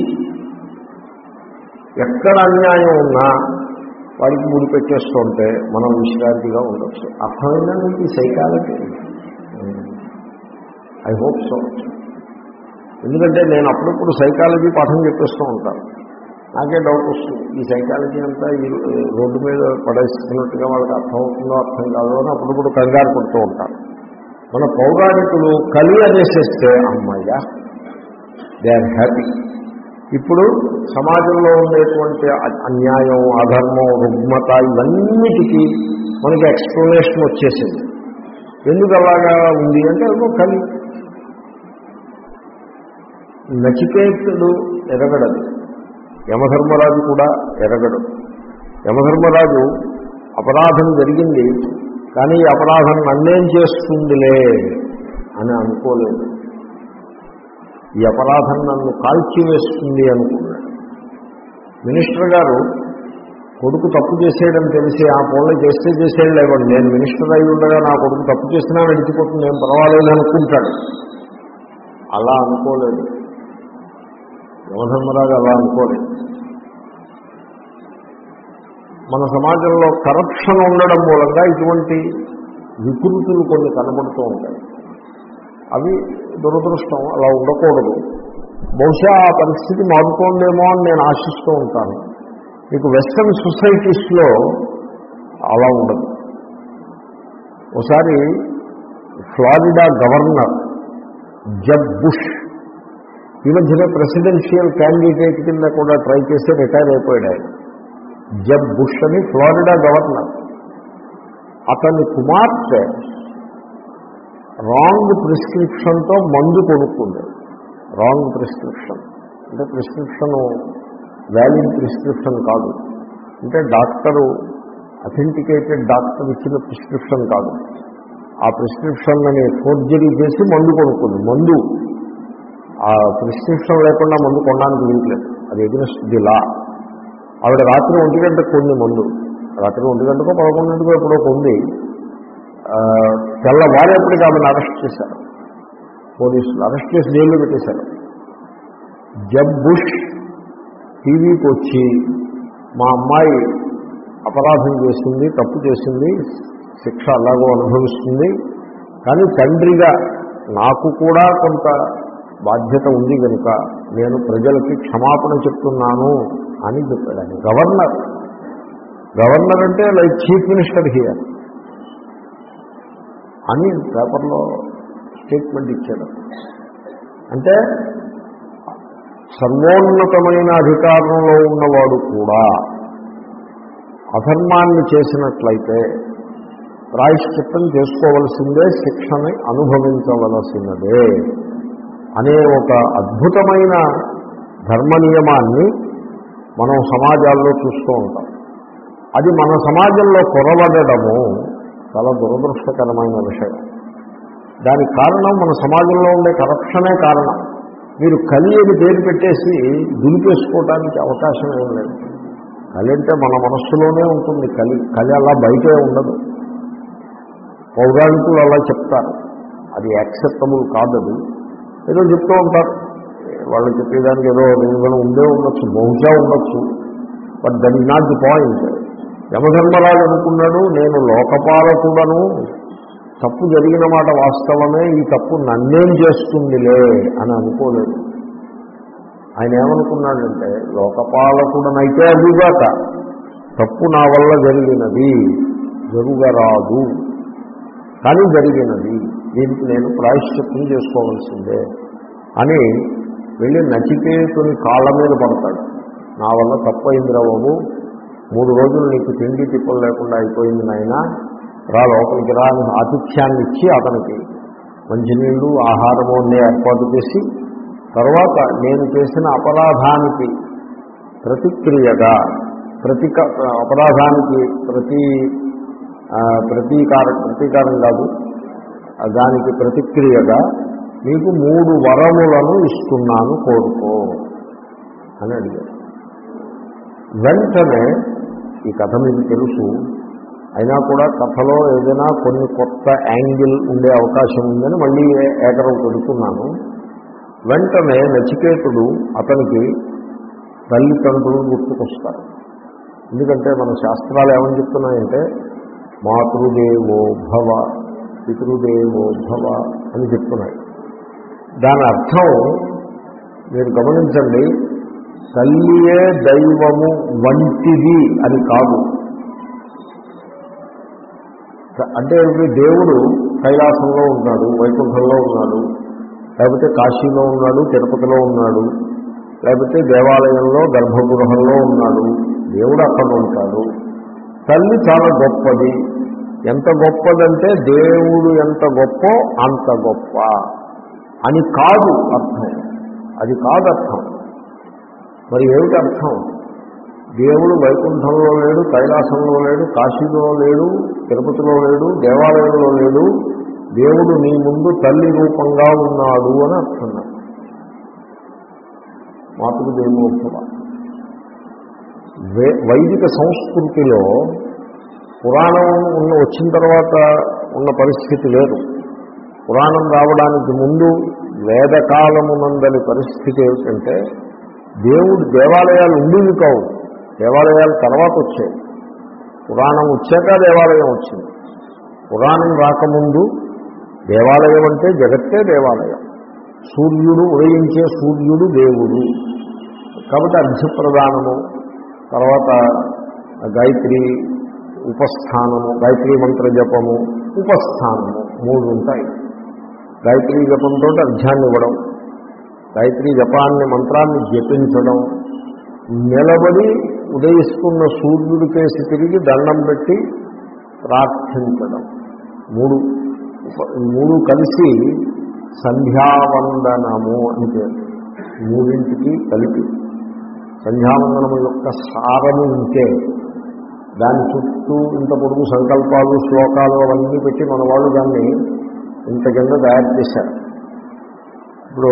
ఎక్కడ అన్యాయం ఉన్నా వాడికి ముడి పెట్టేస్తుంటే మనం విశ్రాంతిగా ఉండొచ్చు. అర్థమైందండి ఈ సైకాలజీ? I hope so. ఎందుకంటే నేను అప్పుడప్పుడు సైకాలజీ పాఠం చెప్పేస్తూ ఉంటాను. నాకే డౌట్ వస్తుంది, ఈ సైకాలజీ అంతా ఈ రోడ్డు మీద పడేస్తున్నట్టుగా వాళ్ళకి అర్థం అవుతుందో అర్థం కాదో అని అప్పుడప్పుడు కంగారు పడుతూ ఉంటారు. మన పౌరాణికులు కలి అనేసేస్తే అమ్మయ్య దే ఆర్ హ్యాపీ. ఇప్పుడు సమాజంలో ఉండేటువంటి అన్యాయం, అధర్మం, రుగ్మత ఇవన్నిటికీ మనకి ఎక్స్ప్లెనేషన్ వచ్చేసింది. ఎందుకు అలాగా ఉంది అంటే ఏదో కలి. నచికేతుడు ఎరగడదు, యమధర్మరాజు కూడా ఎరగడు. యమధర్మరాజు అపరాధం జరిగింది కానీ ఈ అపరాధం నన్నేం చేస్తుందిలే అని అనుకోలేదు. ఈ అపరాధం నన్ను కాల్చివేస్తుంది అనుకున్నాడు. మినిస్టర్ గారు కొడుకు తప్పు చేసేయడం తెలిసి ఆ పనులు చేస్తే చేసేయడం లేవండి, నేను మినిస్టర్ అయి ఉండగా నా కొడుకు తప్పు చేసినా నడిచిపోతుంది, ఏం పర్వాలేదు అనుకుంటాడు. అలా అనుకోలేదు యమధర్మరాజు, అలా అనుకోలేదు. మన సమాజంలో కరప్షన్ ఉండడం మూలంగా ఇటువంటి వికృతులు కొన్ని కనబడుతూ ఉంటాయి. అవి దురదృష్టం, అలా ఉండకూడదు. బహుశా ఆ పరిస్థితి మారుతోందేమో అని నేను ఆశిస్తూ ఉంటాను. మీకు వెస్టర్న్ సొసైటీస్లో అలా ఉండదు. ఒకసారి ఫ్లారిడా గవర్నర్ జబ్ బుష్, ఈ మధ్యనే ప్రెసిడెన్షియల్ క్యాండిడేట్ కింద కూడా ట్రై చేసి రిటైర్ అయిపోయాడు ఆయన. జబ్ బుష్ అని ఫ్లారిడా గవర్నర్. అతని కుమార్తె రాంగ్ ప్రిస్క్రిప్షన్తో మందు కొనుక్కుంది. రాంగ్ ప్రిస్క్రిప్షన్ అంటే ప్రిస్క్రిప్షన్ వ్యాలిడ్ ప్రిస్క్రిప్షన్ కాదు, అంటే డాక్టరు అథెంటికేటెడ్ డాక్టర్ ఇచ్చిన ప్రిస్క్రిప్షన్ కాదు. ఆ ప్రిస్క్రిప్షన్ అని ఫోర్జరీ చేసి మందు కొనుక్కుంది. మందు ఆ ప్రిస్క్రిప్షన్ లేకుండా మందు కొనడానికి వీల్లేదు, అది ఎగ్నెస్ట్ ది లా. ఆవిడ రాత్రి ఒంటి గంటకు కొంది మందు, రాత్రి ఒంటి గంటకో పదకొండింటికో ఎప్పుడో కొంది. తెల్లవారేపటికి ఆమెను అరెస్ట్ చేశారు పోలీసులు, అరెస్ట్ చేసి జైల్లో పెట్టేశారు. జబ్ బుష్ టీవీకి వచ్చి మా అమ్మాయి అపరాధం చేసింది, తప్పు చేసింది, శిక్ష అలాగో అనుభవిస్తుంది, కానీ తండ్రిగా నాకు కూడా కొంత బాధ్యత ఉంది కనుక నేను ప్రజలకి క్షమాపణ చెప్తున్నాను అని చెప్పాడు ఆయన. గవర్నర్ గవర్నర్ అంటే లైక్ చీఫ్ మినిస్టర్ హియర్ అని పేపర్లో స్టేట్మెంట్ ఇచ్చాడు. అంటే సర్వోన్నతమైన అధికారంలో ఉన్నవాడు కూడా అధర్మాన్ని చేసినట్లయితే ప్రాయశ్చిత్తం చేసుకోవలసిందే, శిక్షని అనుభవించవలసినదే అనే ఒక అద్భుతమైన ధర్మ నియమాన్ని మనం సమాజాల్లో చూస్తూ ఉంటాం. అది మన సమాజంలో కొరవడము చాలా దురదృష్టకరమైన విషయం. దానికి కారణం మన సమాజంలో ఉండే కరప్షనే కారణం. మీరు కలి అని పేరు పెట్టేసి దులిపేసుకోవడానికి అవకాశం ఏం లేదు. కలి అంటే మన మనస్సులోనే ఉంటుంది. కలి కలి అలా బయటే ఉండదు. పౌరాణికులు అలా చెప్తారు, అది యాక్సెప్టబుల్ కాదది. ఏదో చెప్తూ ఉంటారు, వాళ్ళు చెప్పేదానికి ఏదో రీజన్ ఉండే ఉండొచ్చు, బహుశా ఉండొచ్చు, but that is not the point. యమధర్మరాజు అనుకున్నాడు, నేను లోకపాలకుడను, తప్పు జరిగిన మాట వాస్తవమే, ఈ తప్పు నన్నేం చేస్తుందిలే అని అనుకోలేదు. ఆయన ఏమనుకున్నాడంటే లోకపాలకుడనైతే అదిగాక తప్పు నా వల్ల జరిగినది, జరుగరాదు, కానీ జరిగినది, దీనికి నేను ప్రాయశ్చిత్తం చేసుకోవాల్సిందే అని వెళ్ళి నచికేతుని కాళ్ళ మీద పడతాడు. నా వల్ల తప్పు అయిందిరా బాబు, మూడు రోజులు నీకు తిండి తిప్పలు లేకుండా అయిపోయింది నాయన, రా లోపలికి రా అని ఆతిథ్యాన్ని ఇచ్చి అతనికి మంచినీళ్ళు ఆహారము అన్నీ ఏర్పాటు చేసి, తర్వాత నేను చేసిన అపరాధానికి ప్రతిక్రియగా ప్రతిక అపరాధానికి ప్రతి ప్రతీకార ప్రతీకారం కాదు దానికి ప్రతిక్రియగా మీకు మూడు వరములను ఇస్తున్నాను, కోరుకో అని అడిగారు. వెంటనే ఈ కథ మీకు తెలుసు, అయినా కూడా కథలో ఏదైనా కొన్ని కొత్త యాంగిల్ ఉండే అవకాశం ఉందని మళ్ళీ ఏకరం పెడుతున్నాను. వెంటనే నచికేతుడు అతనికి తల్లిదండ్రులు గుర్తుకొస్తారు. ఎందుకంటే మన శాస్త్రాలు ఏమని చెప్తున్నాయంటే మాతృదేవో భవ పితృదేవో భవ అని చెప్తున్నాయి. దాని అర్థం మీరు గమనించండి, తల్లియే దైవము వంటిది అని కాదు. అంటే దేవుడు కైలాసంలో ఉన్నాడు, వైకుంఠంలో ఉన్నాడు, లేకపోతే కాశీలో ఉన్నాడు, తిరుపతిలో ఉన్నాడు, లేకపోతే దేవాలయంలో గర్భగృహంలో ఉన్నాడు. దేవుడు అక్కడ ఉంటాడు. తల్లి చాలా గొప్పది. ఎంత గొప్పదంటే దేవుడు ఎంత గొప్పో అంత గొప్ప అని కాదు అర్థం. అది కాదు అర్థం. మరి ఏమిటి అర్థం? దేవుడు వైకుంఠంలో లేడు, కైలాసంలో లేడు, కాశీలో లేడు, తిరుపతిలో లేడు, దేవాలయంలో లేడు. దేవుడు నీ ముందు తల్లి రూపంగా ఉన్నాడు అని అర్థం. మాతృ దేవోత్సవ వైదిక సంస్కృతిలో పురాణం ఉన్న వచ్చిన తర్వాత ఉన్న పరిస్థితి లేదు. పురాణం రావడానికి ముందు వేదకాలమునందలి పరిస్థితి ఏమిటంటే దేవుడు దేవాలయాలు ఉండేవి కావు, దేవాలయాలు తర్వాత వచ్చాయి. పురాణం వచ్చాక దేవాలయం వచ్చింది. పురాణం రాకముందు దేవాలయం అంటే జగత్తే దేవాలయం. సూర్యుడు ఉదయించే సూర్యుడు దేవుడు. కాబట్టి అర్ఘ్యప్రదానము, తర్వాత గాయత్రి ఉపస్థానము, గాయత్రీ మంత్ర జపము, ఉపస్థానము మూడు ఉంటాయి. గాయత్రీ జపంతో అర్ఘ్యాన్ని ఇవ్వడం, గాయత్రీ జపాన్ని మంత్రాన్ని జపించడం, నిలబడి ఉదయిస్తున్న సూర్యుడి కేసి తిరిగి దండం పెట్టి ప్రార్థించడం, మూడు మూడు కలిసి సంధ్యావందనము అని పేరు. మూడింటికి కలిపి సంధ్యావందనము యొక్క సారము ఇంతే. దాని చుట్టూ ఇంత పొడుగు సంకల్పాలు, శ్లోకాలు అవన్నీ పెట్టి మన వాళ్ళు దాన్ని ఇంత కింద తయారు చేశారు. ఇప్పుడు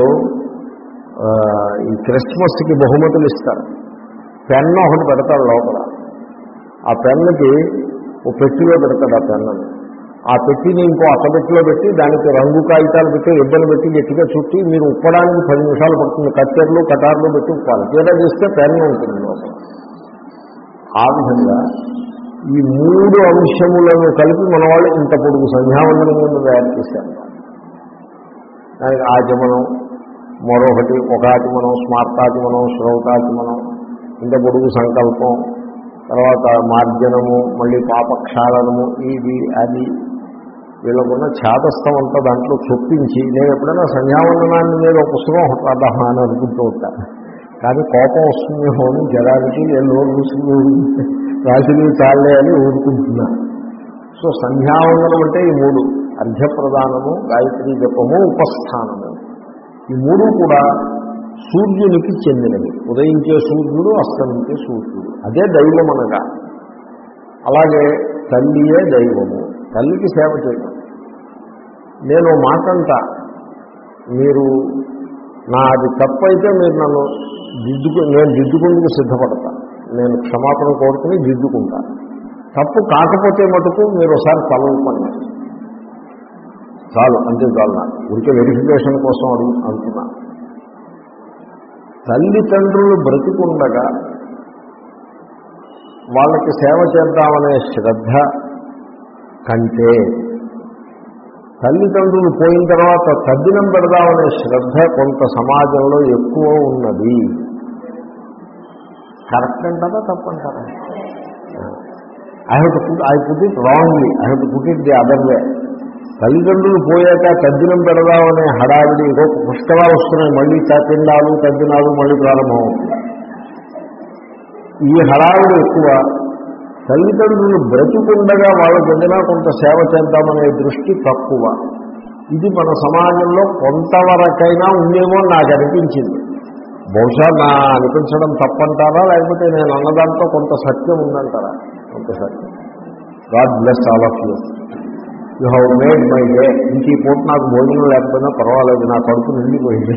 ఈ క్రిస్మస్కి బహుమతులు ఇస్తారు. పెన్ను ఒకటి పెడతాడు లోపల. ఆ పెన్నుకి ఓ పెట్టిలో పెడతాడు. ఆ పెన్నుని ఆ పెట్టిని ఇంకో అట్టబెట్టిలో పెట్టి దానికి రంగు కాగితాలు పెట్టి ఇబ్బంది పెట్టి గట్టిగా చుట్టి మీరు ఉప్పడానికి పది నిమిషాలు పడుతుంది. కత్తెరలు కటార్లు పెట్టి ఉప్పాలి. తీరా చేస్తే పెన్ను ఉంటుంది లోపల. ఆ విధంగా ఈ మూడు అంశములను కలిపి మన వాళ్ళు ఇంత పొడుగు సంధ్యావందనం కింద తయారు చేశారు. దానికి ఆచమనం మరొకటి, ఒక ఆచమనం, స్మార్తాచమనం, శ్రౌతాచమనం, ఇంత పొడుగు సంకల్పం, తర్వాత మార్జనము, మళ్ళీ పాపక్షాళనము, ఇది అది. వీళ్ళకున్న ఛాదస్థం అంతా దాంట్లో చొప్పించి, నేను ఎప్పుడైనా సంధ్యావందనాన్ని మీద ఒక పుస్తకం రాద్దామా అని అనుకుంటూ ఉంటాను. కానీ కోపం వస్తుంది హోని జరానికి ఎన్నో రుసులు రాశులు చాలే అని ఊరుకుంటున్నా. సో సంధ్యావందనం అంటే ఈ మూడు: అర్ఘ్యప్రదానము, గాయత్రీ జపము, ఉపస్థానము. ఈ మూడు కూడా సూర్యునికి చెందినవి. ఉదయించే సూర్యుడు, అస్తమించే సూర్యుడు, అదే దైవం అనగా. అలాగే తల్లియే దైవము. తల్లికి సేవ చేయడం. నేను మాటంట మీరు నాది తప్పైతే మీరు నన్ను దిద్దుకు నేను దిద్దుకుందుకు సిద్ధపడతా. నేను క్షమాపణ కోరుకుని దిద్దుకుంటా. తప్పు కాకపోతే మటుకు మీరు ఒకసారి తలవండి చాలు, అంతే చాలు. నాకు ఉడికే వెరిఫికేషన్ కోసం అడుగు అంటున్నా. తల్లిదండ్రులు బ్రతికుండగా వాళ్ళకి సేవ చేద్దామనే శ్రద్ధ కంటే తల్లిదండ్రులు పోయిన తర్వాత తద్దినం పెడదామనే శ్రద్ధ కొంత సమాజంలో ఎక్కువ ఉన్నది. కరెక్ట్ అంటారా తప్పంటారా? I have to put I put it wrongly I have to put it the other way. తల్లిదండ్రులు పోయాక తద్దినం పెడదామనే హడావిడి, ఏదో పుష్కరాలు వస్తున్నాయి, మళ్ళీ తిండాలు తద్దినాలు మళ్ళీ ప్రారంభమవుతుంది. ఈ హడావిడి ఎక్కువ. తల్లిదండ్రులు బ్రతికుండగా వాళ్ళకి ఏదైనా కొంత సేవ చేద్దామనే దృష్టి తక్కువ. ఇది మన సమాజంలో కొంతవరకైనా ఉందేమో నాకు అనిపించింది. బహుశా నా అనిపించడం తప్పంటారా, లేకపోతే నేను అన్నదాంతో కొంత సత్యం ఉందంటారా? కొంత సత్యం. God bless all of you. You have made my day. ఇంక ఈ పూట నాకు భోజనం లేకపోయినా పర్వాలేదు, నా కడుపు నిండిపోయింది.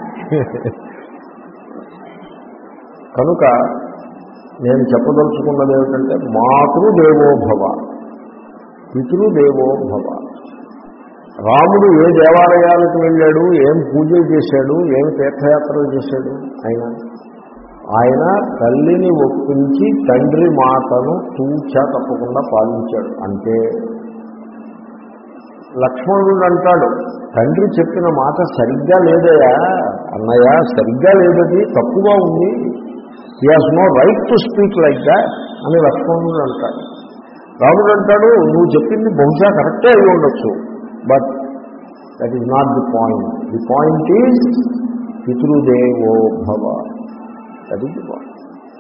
కనుక నేను చెప్పదలుచుకున్నది ఏమిటంటే, మాతృదేవోభవ, పితృదేవోభవ. రాముడు ఏ దేవాలయాలకు వెళ్ళాడు, ఏం పూజలు చేశాడు, ఏం తీర్థయాత్రలు చేశాడు? ఆయన ఆయన తల్లిని ఒప్పించి తండ్రి మాటను తూచా తప్పకుండా పాలించాడు. అంటే లక్ష్మణుడు అంటాడు, తండ్రి చెప్పిన మాట సరిగ్గా లేదయా అన్నయ్య, సరిగ్గా లేదది, తప్పుగా ఉంది, he has no right to speak like that అని లక్ష్మణుడు అంటాడు. రాముడు అంటాడు, నువ్వు చెప్పింది బహుశా కరెక్టే అయి ఉండొచ్చు, but that is not the point. The point is పితృదేవో భవ. That is the point.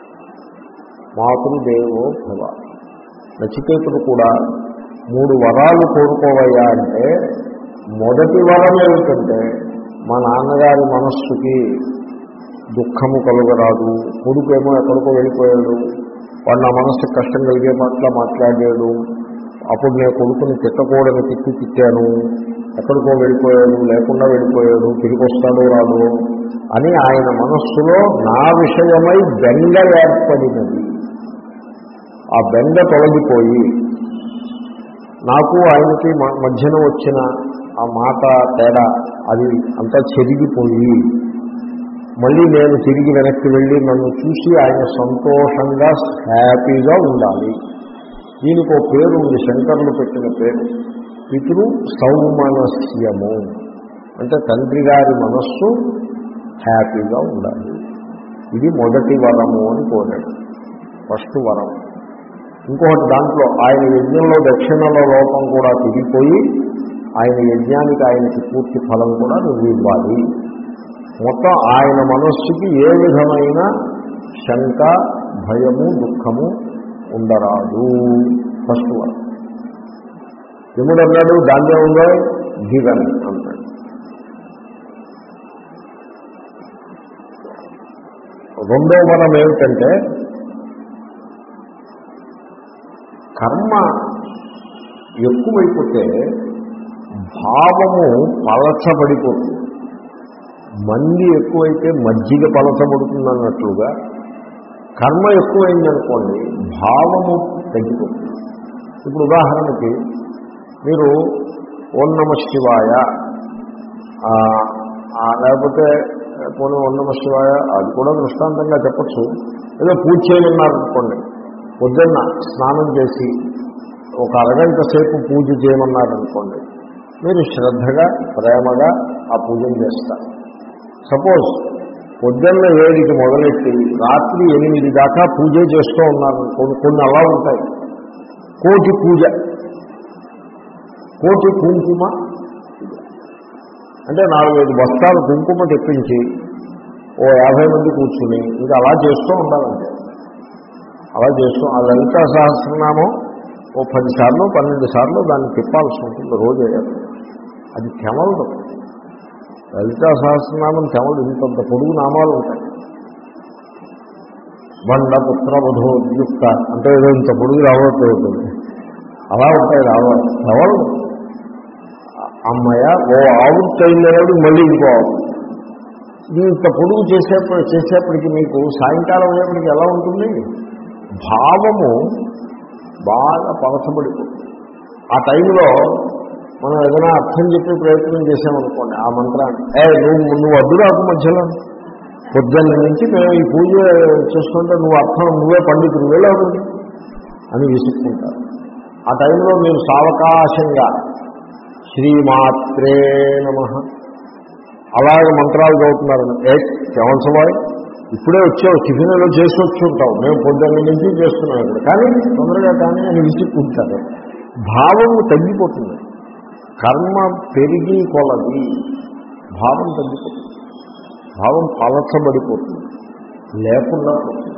మాతృదేవో భవ. నచికేతుడు కూడా మూడు వరాలు కోరుకోవయ్యా అంటే మొదటి వరం ఏమిటంటే మా నాన్నగారి మనస్సుకి దుఃఖము కలుగరాదు, కొడుకేమో ఎక్కడికో వెళ్ళిపోయాడు, వాడు నా మనస్సుకి కష్టం కలిగే మాట్లా మాట్లాడాడు, అప్పుడు నేను కొడుకుని తిట్టకూడని తిట్టి తిట్టాను, ఎక్కడికో వెళ్ళిపోయాడు, లేకుండా వెళ్ళిపోయాడు, తిరిగి వస్తాడో రాదు అని ఆయన మనస్సులో నా విషయమై బెంగ ఏర్పడినది. ఆ బెంగ తొలగిపోయి నాకు ఆయనకి మధ్యన వచ్చిన ఆ మాట తేడా అది అంతా చెరిగిపోయి మళ్ళీ నేను తిరిగి వెనక్కి వెళ్ళి నన్ను చూసి ఆయన సంతోషంగా హ్యాపీగా ఉండాలి. దీనికి ఒక పేరు ఉంది, శంకరులు పెట్టిన పేరు పితృ సౌమనస్యము. అంటే తండ్రి గారి మనస్సు హ్యాపీగా ఉండాలి. ఇది మొదటి వరము అని కోరాడు, ఫస్ట్ వరం. ఇంకొకటి దాంట్లో ఆయన యజ్ఞంలో దక్షిణలో లోపం కూడా తిరిగిపోయి ఆయన యజ్ఞానికి ఆయనకి పూర్తి ఫలం కూడా నువ్వు ఇవ్వాలి. మొత్తం ఆయన మనస్సుకి ఏ విధమైన శంక, భయము, దుఃఖము ఉండరాదు. First one. యముడు అన్నాడు, దాన్నే ఉందో గివెన్ అన్నాడు. రెండో వరం ఏమిటంటే కర్మ ఎక్కువైపోతే భావము పలచబడిపోతుంది. మంది ఎక్కువైతే మజ్జిగ పలచబడుతుందన్నట్లుగా కర్మ ఎక్కువైందనుకోండి భావము తగ్గిపోతుంది. ఇప్పుడు ఉదాహరణకి మీరు ఓం నమ శివాయ లేకపోతే పోనీ ఓం నమ శివాయ అది కూడా దృష్టాంతంగా చెప్పచ్చు. ఏదో పూజ చేయమన్నారనుకోండి, పొద్దున్న స్నానం చేసి ఒక అరగంట సేపు పూజ చేయమన్నారనుకోండి, మీరు శ్రద్ధగా ప్రేమగా ఆ పూజను చేస్తారు. సపోజ్ పొద్దున్న ఏడికి మొదలెట్టి రాత్రి ఎనిమిది దాకా పూజ చేస్తూ ఉన్నారు. కొన్ని కొన్ని అలా ఉంటాయి. కోటి పూజ, కోటి కుంకుమ అంటే నాలుగైదు బస్తాలు కుంకుమ తెప్పించి ఓ యాభై మంది కూర్చుని ఇంకా అలా చేస్తూ ఉండాలంటే అలా చేస్తూ ఆ లలితా సహస్రనామం ఓ పది సార్లు పన్నెండు సార్లు దాన్ని తిప్పాల్సి ఉంటుంది రోజు. అది తెమలదు. లలితా సహస్రనామం తెమలు. ఇంతంత పొడుగు నామాలు ఉంటాయి. బండ పుత్ర వధోద్యుక్త అంటే ఏదో ఇంత పొడుగు రావట్లే ఉంటుంది. అలా ఉంటాయి రావాలి. తెవలు అమ్మయ్య ఓ ఆవుట్ అయినవాడు మళ్ళీ ఇంకో ఆవు. ఇంత పొడుగు చేసేప్పుడు చేసేప్పటికీ మీకు సాయంకాలం అయ్యేప్పటికి ఎలా ఉంటుంది? భావము బాగా పలచబడిపోతుంది. ఆ టైంలో మనం ఏదైనా అర్థం చెప్పే ప్రయత్నం చేసామనుకోండి, ఆ మంత్రాన్ని ఏ నువ్వు నువ్వు అడ్డురాకు మధ్యలో పొద్దున్న నుంచి మేము ఈ పూజ చేసుకుంటే నువ్వు అర్థం నువ్వే పండితులు వెళ్ళవుతుంది అని విసుక్కుంటారు. ఆ టైంలో మీరు సావకాశంగా శ్రీమాత్రే నమః అలాగే మంత్రాలు చదువుతున్నారని ఏ కేవలసవాయ్ ఇప్పుడే వచ్చావు, టిఫిన్లో చేసి వచ్చి ఉంటావు, మేము పొద్దున్న నుంచి చేస్తున్నాం ఇక్కడ కానీ తొందరగా కానీ అని విసుక్కుంటారు. భావము తగ్గిపోతుంది. కర్మ పెరిగి కొలది భావం తగ్గిపోతుంది. భావం పలచబడిపోతుంది, లేకుండా పోతుంది.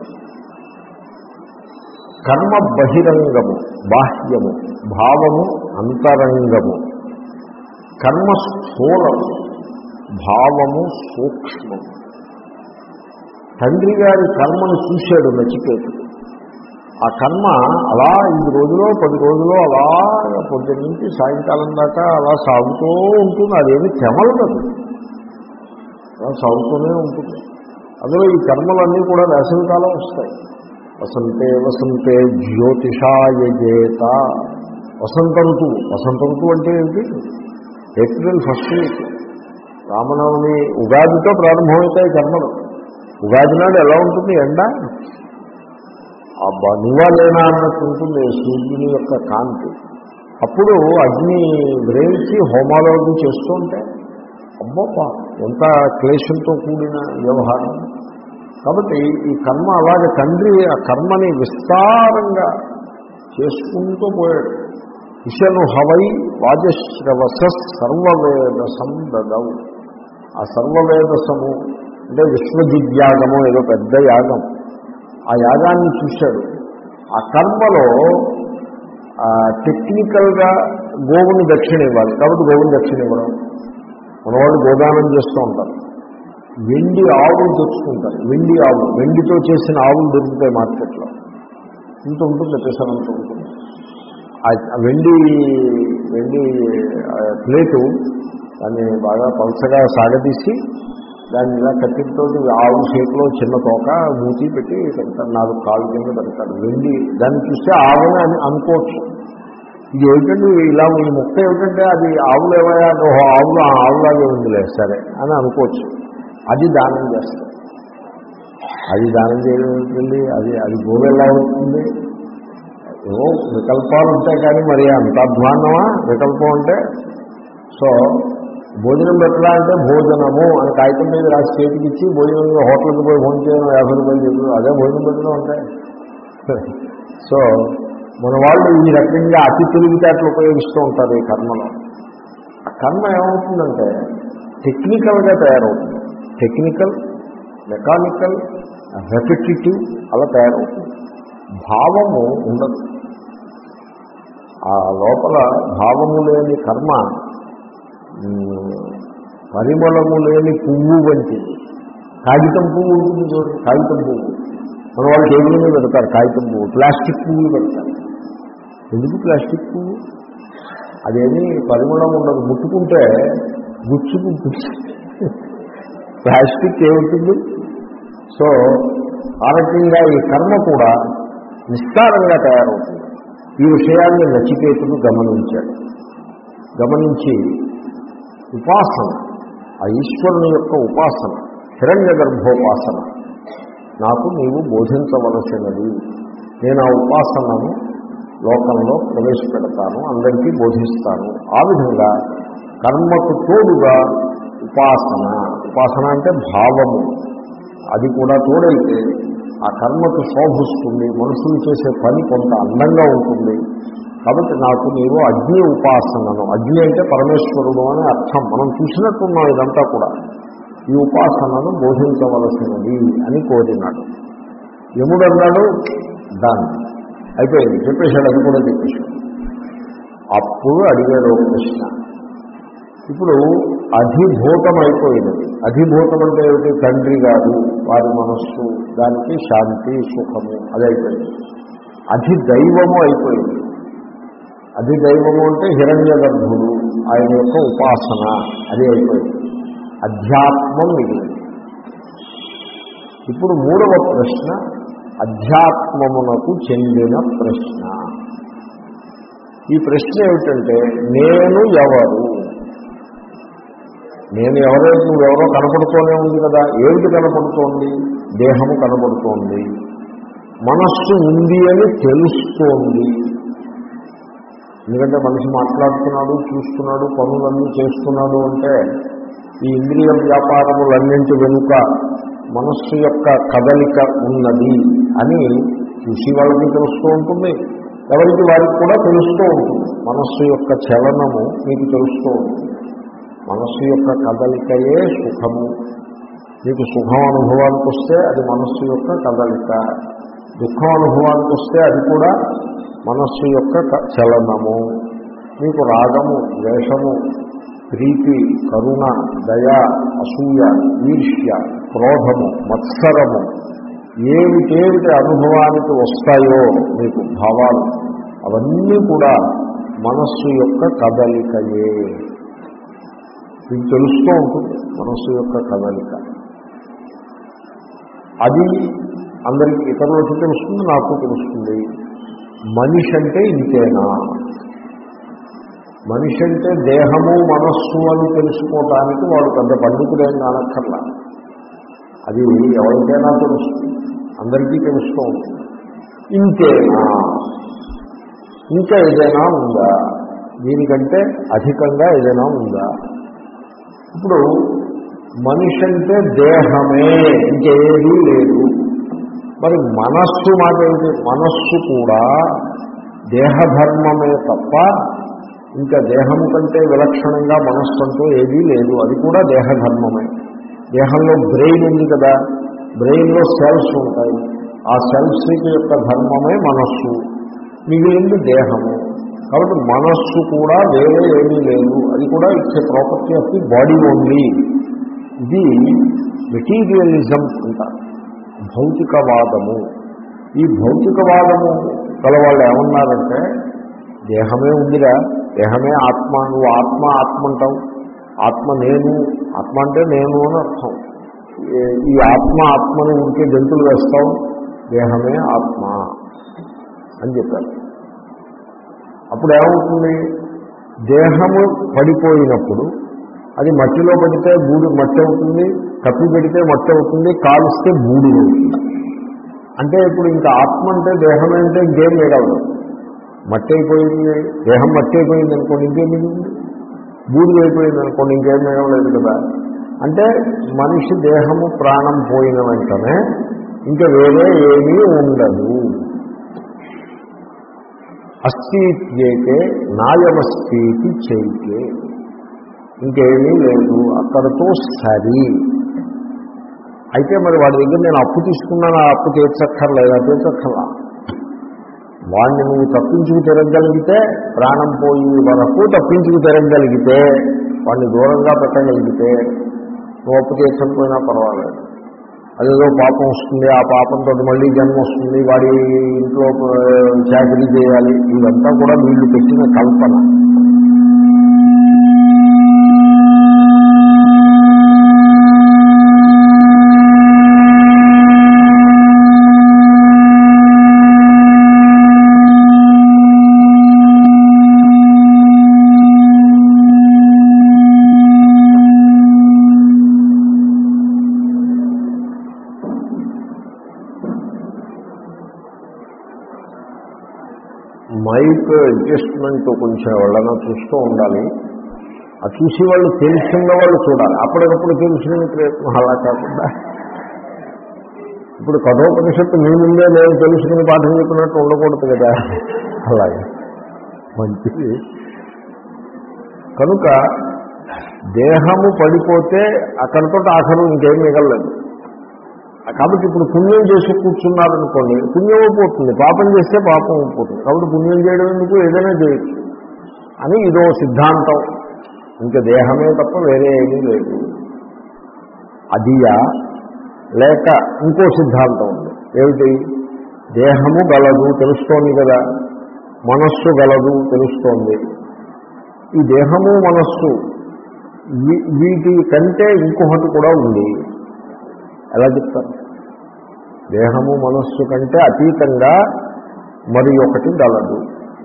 కర్మ బహిరంగము బాహ్యము, భావము అంతరంగము. కర్మ స్థూలము, భావము సూక్ష్మము. తండ్రి గారి కర్మను చూశాడు నచికేతుడు. ఆ కర్మ అలా ఐదు రోజులో పది రోజులో అలా పొద్దున్న నుంచి సాయంకాలం దాకా అలా సాగుతూ ఉంటుంది. అదేమి తెమలదు, అలా సాగుతూనే ఉంటుంది. అందులో ఈ కర్మలన్నీ కూడా వేసవికాలం వస్తాయి. వసంతే వసంతే జ్యోతిషాయజేత. వసంత ఋతువు. వసంత ఋతువు అంటే ఏంటి? April first week. రామనవమి ఉగాదితో ప్రారంభమవుతాయి కర్మలు. ఉగాది నాడు ఎలా ఉంటుంది ఎండ? అబ్బా నువ్వా లేనా అన్నట్టు ఉంటుంది సూర్యుని యొక్క కాంతి. అప్పుడు అగ్ని వ్రేల్చి హోమాలోకి చేస్తూ ఉంటే అబ్బబ్బా ఎంత క్లేశంతో కూడిన వ్యవహారం. కాబట్టి ఈ కర్మ అలాగే తండ్రి ఆ కర్మని విస్తారంగా చేసుకుంటూ పోయాడు. ఇషను హవై వాజశ్రవస సర్వవేదసం దదవు. ఆ సర్వవేదసము అంటే విశ్వజిద్యాగము ఏదో పెద్ద యాగం. ఆ యాగాన్ని చూశాడు. ఆ కర్మలో టెక్నికల్గా గోవుని దక్షిణ ఇవ్వాలి కాబట్టి గోవుని దక్షిణ ఇవ్వడం. మనవాళ్ళు గోదానం చేస్తూ ఉంటారు. వెండి ఆవులు తెచ్చుకుంటారు. వెండి ఆవు, వెండితో చేసిన ఆవులు దొరుకుతాయి మార్కెట్లో. ఇంత ఉంటుంది పెసరంత ఉంటుంది. ఆ వెండి వెండి ప్లేటు దాన్ని బాగా పలసగా సాగదీసి దాన్ని ఇలా కత్తితో ఆవు షేప్లో చిన్న తోక మూతి పెట్టి పెడతారు. నాలుగు కాళ్ళు కింద పెడతారు. వెండి దాన్ని చూస్తే ఆవుని అని అనుకోవచ్చు. ఇది ఏమిటండి ఇలా ఈ ముక్క ఏమిటంటే అది ఆవులు ఏమయ్యా ఆవులు ఆవులాగే ఉందిలే సరే అని అనుకోవచ్చు. అది దానం చేస్తారు. అది దానం చేయడానికి అది అది గోవు ఎలా అవుతుంది? ఏవో వికల్పాలు ఉంటాయి కానీ మరి అంత అధ్వాన్నమా వికల్పం అంటే? సో భోజనం పెట్టాలా అంటే భోజనము అని కాగితం మీద రాసి చేతికి ఇచ్చి భోజనం హోటల్కి పోయి భోజనం చేయడం యాభై రూపాయలు చెప్పి అదే భోజనం పెట్టడం అంటే. సో మన వాళ్ళు ఈ రకంగా అతి తెలివితేటలు ఉపయోగిస్తూ ఉంటారు ఈ కర్మలో. ఆ కర్మ ఏమవుతుందంటే టెక్నికల్గా తయారవుతుంది. టెక్నికల్, మెకానికల్, రెపిటేటివ్ అలా తయారవుతుంది. భావము ఉండదు. ఆ లోపల భావము లేని కర్మ పరిమళము లేని పువ్వు వంటిది. కాగితం పువ్వు ఉంటుంది చూడండి, కాగితం పువ్వు మన వాళ్ళు టేబుల్ మీద పెడతారు. కాగితం పువ్వు, ప్లాస్టిక్ పువ్వులు పెడతారు. ఎందుకు ప్లాస్టిక్ పువ్వు? అదేమీ పరిమళం ఉండదు. ముట్టుకుంటే గుచ్చుకుంటుంది. ప్లాస్టిక్ ఏముంటుంది? సో ఆ రకంగా ఈ కర్మ కూడా నిస్సారంగా తయారవుతుంది. ఈ విషయాన్ని నచికేతుడు గమనించాడు. గమనించి ఉపాసన, ఆ ఈశ్వరుని యొక్క ఉపాసన, హిరణ్య గర్భోపాసన నాకు నీవు బోధించవలసినది. నేను ఆ ఉపాసనను లోకంలో ప్రవేశపెడతాను, అందరికీ బోధిస్తాను. ఆ విధంగా కర్మకు తోడుగా ఉపాసన, ఉపాసన అంటే భావము, అది కూడా తోడైతే ఆ కర్మకు శోభిస్తుంది. మనుషులు చేసే పని కొంత అందంగా ఉంటుంది. కాబట్టి నాకు నీవు అగ్ని ఉపాసనను, అగ్ని అంటే పరమేశ్వరుడు అని అర్థం, మనం చూసినట్టున్నాం ఇదంతా కూడా, ఈ ఉపాసనను బోధించవలసినది అని కోరినాడు. యముడు అన్నాడు దాన్ని అయిపోయింది, చెప్పేశాడు. అది కూడా చెప్పేశాడు. అప్పుడు అడిగాడు కృష్ణ, ఇప్పుడు అధిభూతం అయిపోయినది. అధిభూతం అంటే ఏమిటి? తండ్రి గారు వారి మనస్సు, దానికి శాంతి సుఖము, అది అయిపోయింది. అధిదైవము అయిపోయింది. అధిదైవము అంటే హిరణ్య గర్భుడు, ఆయన యొక్క ఉపాసన, అది అయిపోయింది. అధ్యాత్మం మిగిలింది. ఇప్పుడు మూడవ ప్రశ్న అధ్యాత్మమునకు చెందిన ప్రశ్న. ఈ ప్రశ్న ఏమిటంటే నేను ఎవరు? నేను ఎవరైతే నువ్వెవరో కనపడుతూనే ఉంది కదా. ఏమిటి కనపడుతోంది? దేహము కనపడుతోంది, మనస్సు ఉంది అని తెలుస్తోంది. ఎందుకంటే మనిషి మాట్లాడుతున్నాడు, చూస్తున్నాడు, పనులన్నీ చేస్తున్నాడు అంటే ఈ ఇంద్రియ వ్యాపారములన్నింటి వెనుక మనస్సు యొక్క కదలిక ఉన్నది అని చూసి వాళ్ళకి తెలుస్తూ ఉంటుంది, ఎవరికి వారికి కూడా తెలుస్తూ ఉంటుంది. మనస్సు యొక్క చలనము మీకు తెలుస్తూ ఉంటుంది. మనస్సు యొక్క కదలికయే సుఖము. మీకు సుఖం అనుభవానికి వస్తే అది మనస్సు యొక్క కదలిక, దుఃఖం అనుభవానికి వస్తే అది కూడా మనస్సు యొక్క చలనము. మీకు రాగము, ద్వేషము, ప్రీతి, కరుణ, దయ, అసూయ, ఈర్ష్య, క్రోధము, మత్సరము ఏమిటేమిటి అనుభవానికి వస్తాయో మీకు భావాలు, అవన్నీ కూడా మనస్సు యొక్క కదలికయే. మీకు తెలుస్తూ ఉంటుంది మనస్సు యొక్క కదలిక. అది అందరికీ ఇతరులకు తెలుస్తుంది, నాకు తెలుస్తుంది. మనిషి అంటే ఇంతేనా? మనిషి అంటే దేహము మనస్సు అని తెలుసుకోవటానికి వాడు పెద్ద పండితుడేం కానక్కర్లా. అది ఎవరికైనా తెలుస్తుంది, అందరికీ తెలుస్తూ ఉంటుంది. ఇంతేనా? ఇంకా ఏదైనా ఉందా? దీనికంటే అధికంగా ఏదైనా ఉందా? ఇప్పుడు మనిషి అంటే దేహమే, ఇంకేదీ లేదు. మరి మనస్సు మాట ఏమిటి? మనస్సు కూడా దేహధర్మమే తప్ప ఇంకా దేహము కంటే విలక్షణంగా మనస్సు అంటూ ఏదీ లేదు. అది కూడా దేహధర్మమే. దేహంలో బ్రెయిన్ ఉంది కదా, బ్రెయిన్లో సెల్స్ ఉంటాయి. ఆ సెల్స్ యొక్క ధర్మమే మనస్సు, మిగిలింది దేహము. కాబట్టి మనస్సు కూడా వేరే ఏమీ లేదు. అది కూడా it's a property of the body only. ఇది మెటీరియలిజం అంటారు, భౌతికవాదము. ఈ భౌతికవాదము గల వాళ్ళు ఏమన్నారంటే, దేహమే ఉందిరా, దేహమే ఆత్మ, నువ్వు ఆత్మ ఆత్మ అంటావు, ఆత్మ నేను, ఆత్మ అంటే నేను అని అర్థం. ఈ ఆత్మ ఆత్మని ఉంటే గంతులు వేస్తావు, దేహమే ఆత్మ అని చెప్పారు. అప్పుడు ఏమవుతుంది? దేహము పడిపోయినప్పుడు అది మట్టిలో పడితే బూడి మట్టి అవుతుంది, కప్పి పెడితే మట్టి అవుతుంది, కాలిస్తే బూడి అవుతుంది. అంటే ఇప్పుడు ఇంకా ఆత్మ అంటే దేహం అంటే ఇంకేం లేడవదు. మట్టి అయిపోయింది, దేహం మట్టి అయిపోయింది అనుకోండి, ఇంకేం మిగిలింది? బూడిద అయిపోయింది అనుకోండి, ఇంకేం మిగలేదు కదా. అంటే మనిషి దేహము ప్రాణం పోయిన వెంటనే ఇంకా వేరే ఏమీ ఉండదు. అస్థిత్యేకే నాయమస్థితి చైకే, ఇంకేమీ లేదు, అక్కడితో సరి. అయితే మరి వాడి దగ్గర నేను అప్పు తీసుకున్నాను, ఆ అప్పు తీర్చక్కర్లేదా? తీర్చక్కర్లా. వాడిని నువ్వు తప్పించుకు తిరగగలిగితే, ప్రాణం పోయి వరకు తప్పించుకు తిరగగలిగితే, వాడిని దూరంగా పెట్టగలిగితే నువ్వు అప్పు తీర్చకపోయినా పర్వాలేదు. అదేదో పాపం వస్తుంది, ఆ పాపంతో మళ్ళీ జన్మ వస్తుంది, వాడి ఇంట్లో చాకరీ చేయాలి, ఇదంతా కూడా వీళ్ళు పెట్టిన కల్పన. మైక్ అడ్జస్ట్మెంట్ కొంచెం ఎవరైనా చూస్తూ ఉండాలి. ఆ చూసి వాళ్ళు తెలిసిన వాళ్ళు చూడాలి, అప్పటికప్పుడు తెలుసుకునే ప్రయత్నం అలా కాకుండా. ఇప్పుడు కఠోపనిషత్తు మీ ముందే నేను తెలుసుకుని పాఠం చెప్పినట్టు ఉండకూడదు కదా, అలాగే మంచిది. కనుక దేహము పడిపోతే అక్కడితో ఆఖరు ఇంకేం మిగలలేదు. కాబట్టి ఇప్పుడు పుణ్యం చేసి కూర్చున్నారనుకోండి, పుణ్యం అయిపోతుంది, పాపం చేస్తే పాపం అయిపోతుంది. కాబట్టి పుణ్యం చేయడం ఎందుకు, ఏదైనా చేయొచ్చు అని ఇదో సిద్ధాంతం. ఇంకా దేహమే తప్ప వేరే ఏమీ లేదు. అదియా లేక ఇంకో సిద్ధాంతం ఉంది. ఏమిటి? దేహము గలదు తెలుస్తోంది కదా, మనస్సు గలదు తెలుస్తోంది. ఈ దేహము మనస్సు వీటి కంటే ఇంకొకటి కూడా ఉంది. ఎలా చెప్తారు? దేహము మనస్సు కంటే అతీతంగా మరి ఒకటి గలదు.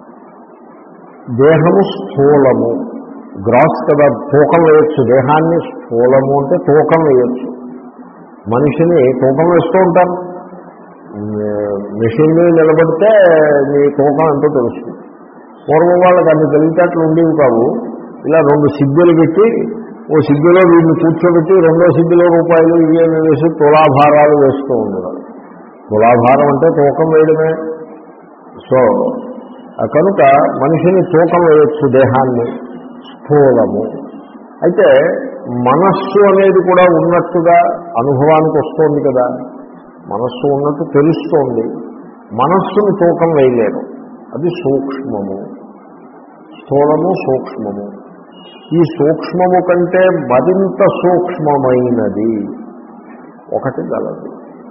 దేహము స్థూలము, గ్రాస్ కదా, తూకం వేయచ్చు. దేహాన్ని స్థూలము అంటే తూకం వేయచ్చు. మనిషిని తూకం వేస్తూ ఉంటారు. మెషిన్ని నిలబడితే మీ తూకం ఎంతో తెలుస్తుంది. పూర్వం వాళ్ళకి అన్ని తెలివితేటలు ఉండేవి కావు. ఇలా రెండు సిగ్గులు పెట్టి, ఓ సిగ్గులో వీడిని కూర్చోబెట్టి రెండో సిగ్గులో రూపాయలు ఇవేమి వేసి తులాభారాలు వేస్తూ ఉండేవారు. తులాభారం అంటే తూకం వేయడమే. సో కనుక మనిషిని తూకం వేయచ్చు, దేహాన్ని స్థూలము. అయితే మనస్సు అనేది కూడా ఉన్నట్టుగా అనుభవానికి వస్తోంది కదా, మనస్సు ఉన్నట్టు తెలుస్తోంది. మనస్సును తూకం వేయలేరు, అది సూక్ష్మము. స్థూలము సూక్ష్మము. ఈ సూక్ష్మము కంటే మరింత సూక్ష్మమైనది ఒకటి గలదు.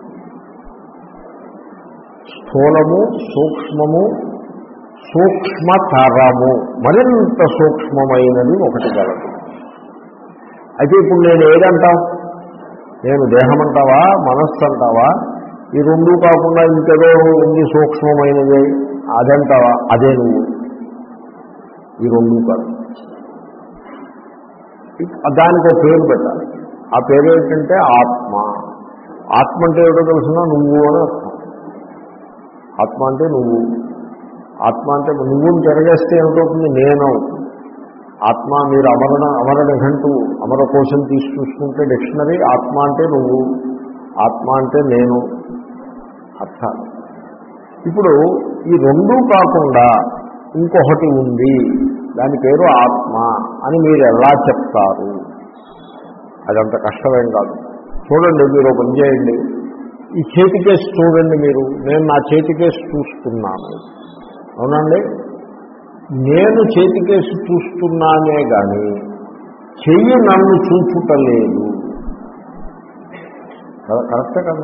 స్థూలము సూక్ష్మము సూక్ష్మతరము మరింత సూక్ష్మమైనది ఒకటి గలదు. అయితే ఇప్పుడు నేను ఏదంటావు? నేను దేహం అంటావా, మనస్సు అంటావా? ఈ రెండు కాకుండా ఇంకేదో ఉంది సూక్ష్మమైనది, అదంటావా? అదే నువ్వు. ఈ రెండు కాదు. దానికి ఒక పేరు పెట్టాలి. ఆ పేరు ఏంటంటే ఆత్మ. ఆత్మ అంటే ఏమిటో తెలుసునా? నువ్వు అని అర్థం. ఆత్మ అంటే నువ్వు. ఆత్మ అంటే నువ్వు తిరగేస్తే ఏమిటవుతుంది? నేనవుతుంది. ఆత్మ మీరు అమరణ అమర నిఘంటు అమర కోశం తీసి చూసుకుంటే డిక్షనరీ ఆత్మ అంటే నువ్వు, ఆత్మ అంటే నేను అర్థాలు. ఇప్పుడు ఈ రెండూ కాకుండా ఇంకొకటి ఉంది, దాని పేరు ఆత్మ అని మీరు ఎలా చెప్తారు? అదంత కష్టమేం కాదు. చూడండి, మీరు పని చేయండి, ఈ చేతికేసి చూడండి. మీరు నేను నా చేతికేసి చూస్తున్నాను, అవునండి, నేను చేతికేసి చూస్తున్నానే కానీ చెయ్యి నన్ను చూచుటలేదు. కరెక్టే కదా?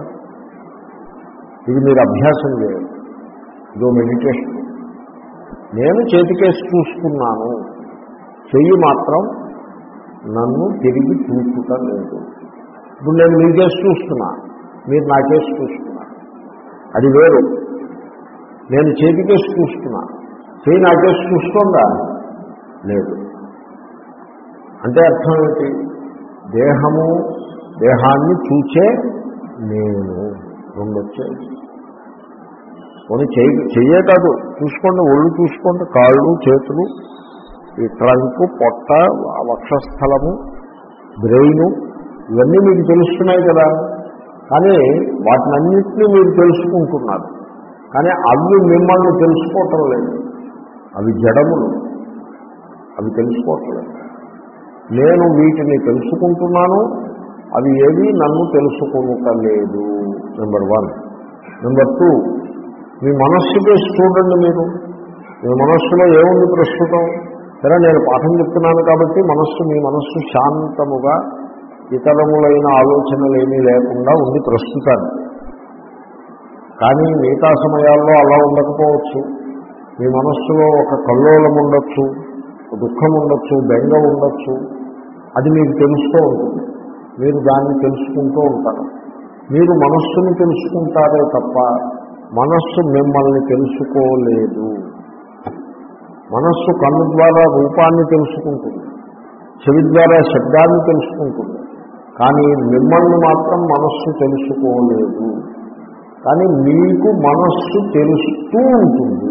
ఇది మీరు అభ్యాసం చేయాలి, ఇదో మెడిటేషన్. నేను చేతికేసి చూస్తున్నాను, చెయ్యి మాత్రం నన్ను తిరిగి చూచుటలేదు. ఇప్పుడు నేను మీ కేసు చూస్తున్నా, మీరు నా కేసు చూస్తున్నా, అది వేరు. నేను చేతికేసి చూస్తున్నా, చేయి నా కేసు చూస్తుందా? లేదు. అంటే అర్థం ఏంటి? దేహము దేహాన్ని చూచే నేను రెండు వచ్చాయి. కొన్ని చెయ్యి చెయ్యే కాదు, చూసుకోండి, ఒళ్ళు చూసుకోండి, కాళ్ళు చేతులు, ఈ ట్రంక్, పొట్ట, వక్షస్థలము, బ్రెయిను, ఇవన్నీ మీకు తెలుస్తున్నాయి కదా. కానీ వాటినన్నింటినీ మీరు తెలుసుకుంటున్నారు, కానీ అవి మిమ్మల్ని తెలుసుకోవటం లేదు. అవి జడములు, అవి తెలుసుకోవటం లేదు. నేను వీటిని తెలుసుకుంటున్నాను, అవి ఏవి నన్ను తెలుసుకుంటలేదు. Number one. నెంబర్ టూ, మీ మనస్సుకే చూడండి. మీరు మీ మనస్సులో ఏముంది ప్రస్తుతం? సరే, నేను పాఠం చెప్తున్నాను కాబట్టి మనస్సు మీ మనస్సు శాంతముగా ఇతరములైన ఆలోచనలు ఏమీ లేకుండా ఉంది ప్రస్తుతాన్ని. కానీ మిగతా సమయాల్లో అలా ఉండకపోవచ్చు. మీ మనస్సులో ఒక కల్లోలం ఉండొచ్చు, దుఃఖం ఉండొచ్చు, బెంగ ఉండొచ్చు. అది మీకు తెలుస్తూ ఉంటుంది, మీరు దాన్ని తెలుసుకుంటూ ఉంటారు. మీరు మనస్సుని తెలుసుకుంటారే తప్ప మనస్సు మిమ్మల్ని తెలుసుకోలేదు. మనస్సు కన్ను ద్వారా రూపాన్ని తెలుసుకుంటుంది, చెవి ద్వారా శబ్దాన్ని తెలుసుకుంటుంది, కానీ మిమ్మల్ని మాత్రం మనస్సు తెలుసుకోలేదు. కానీ మీకు మనస్సు తెలుస్తూ ఉంటుంది.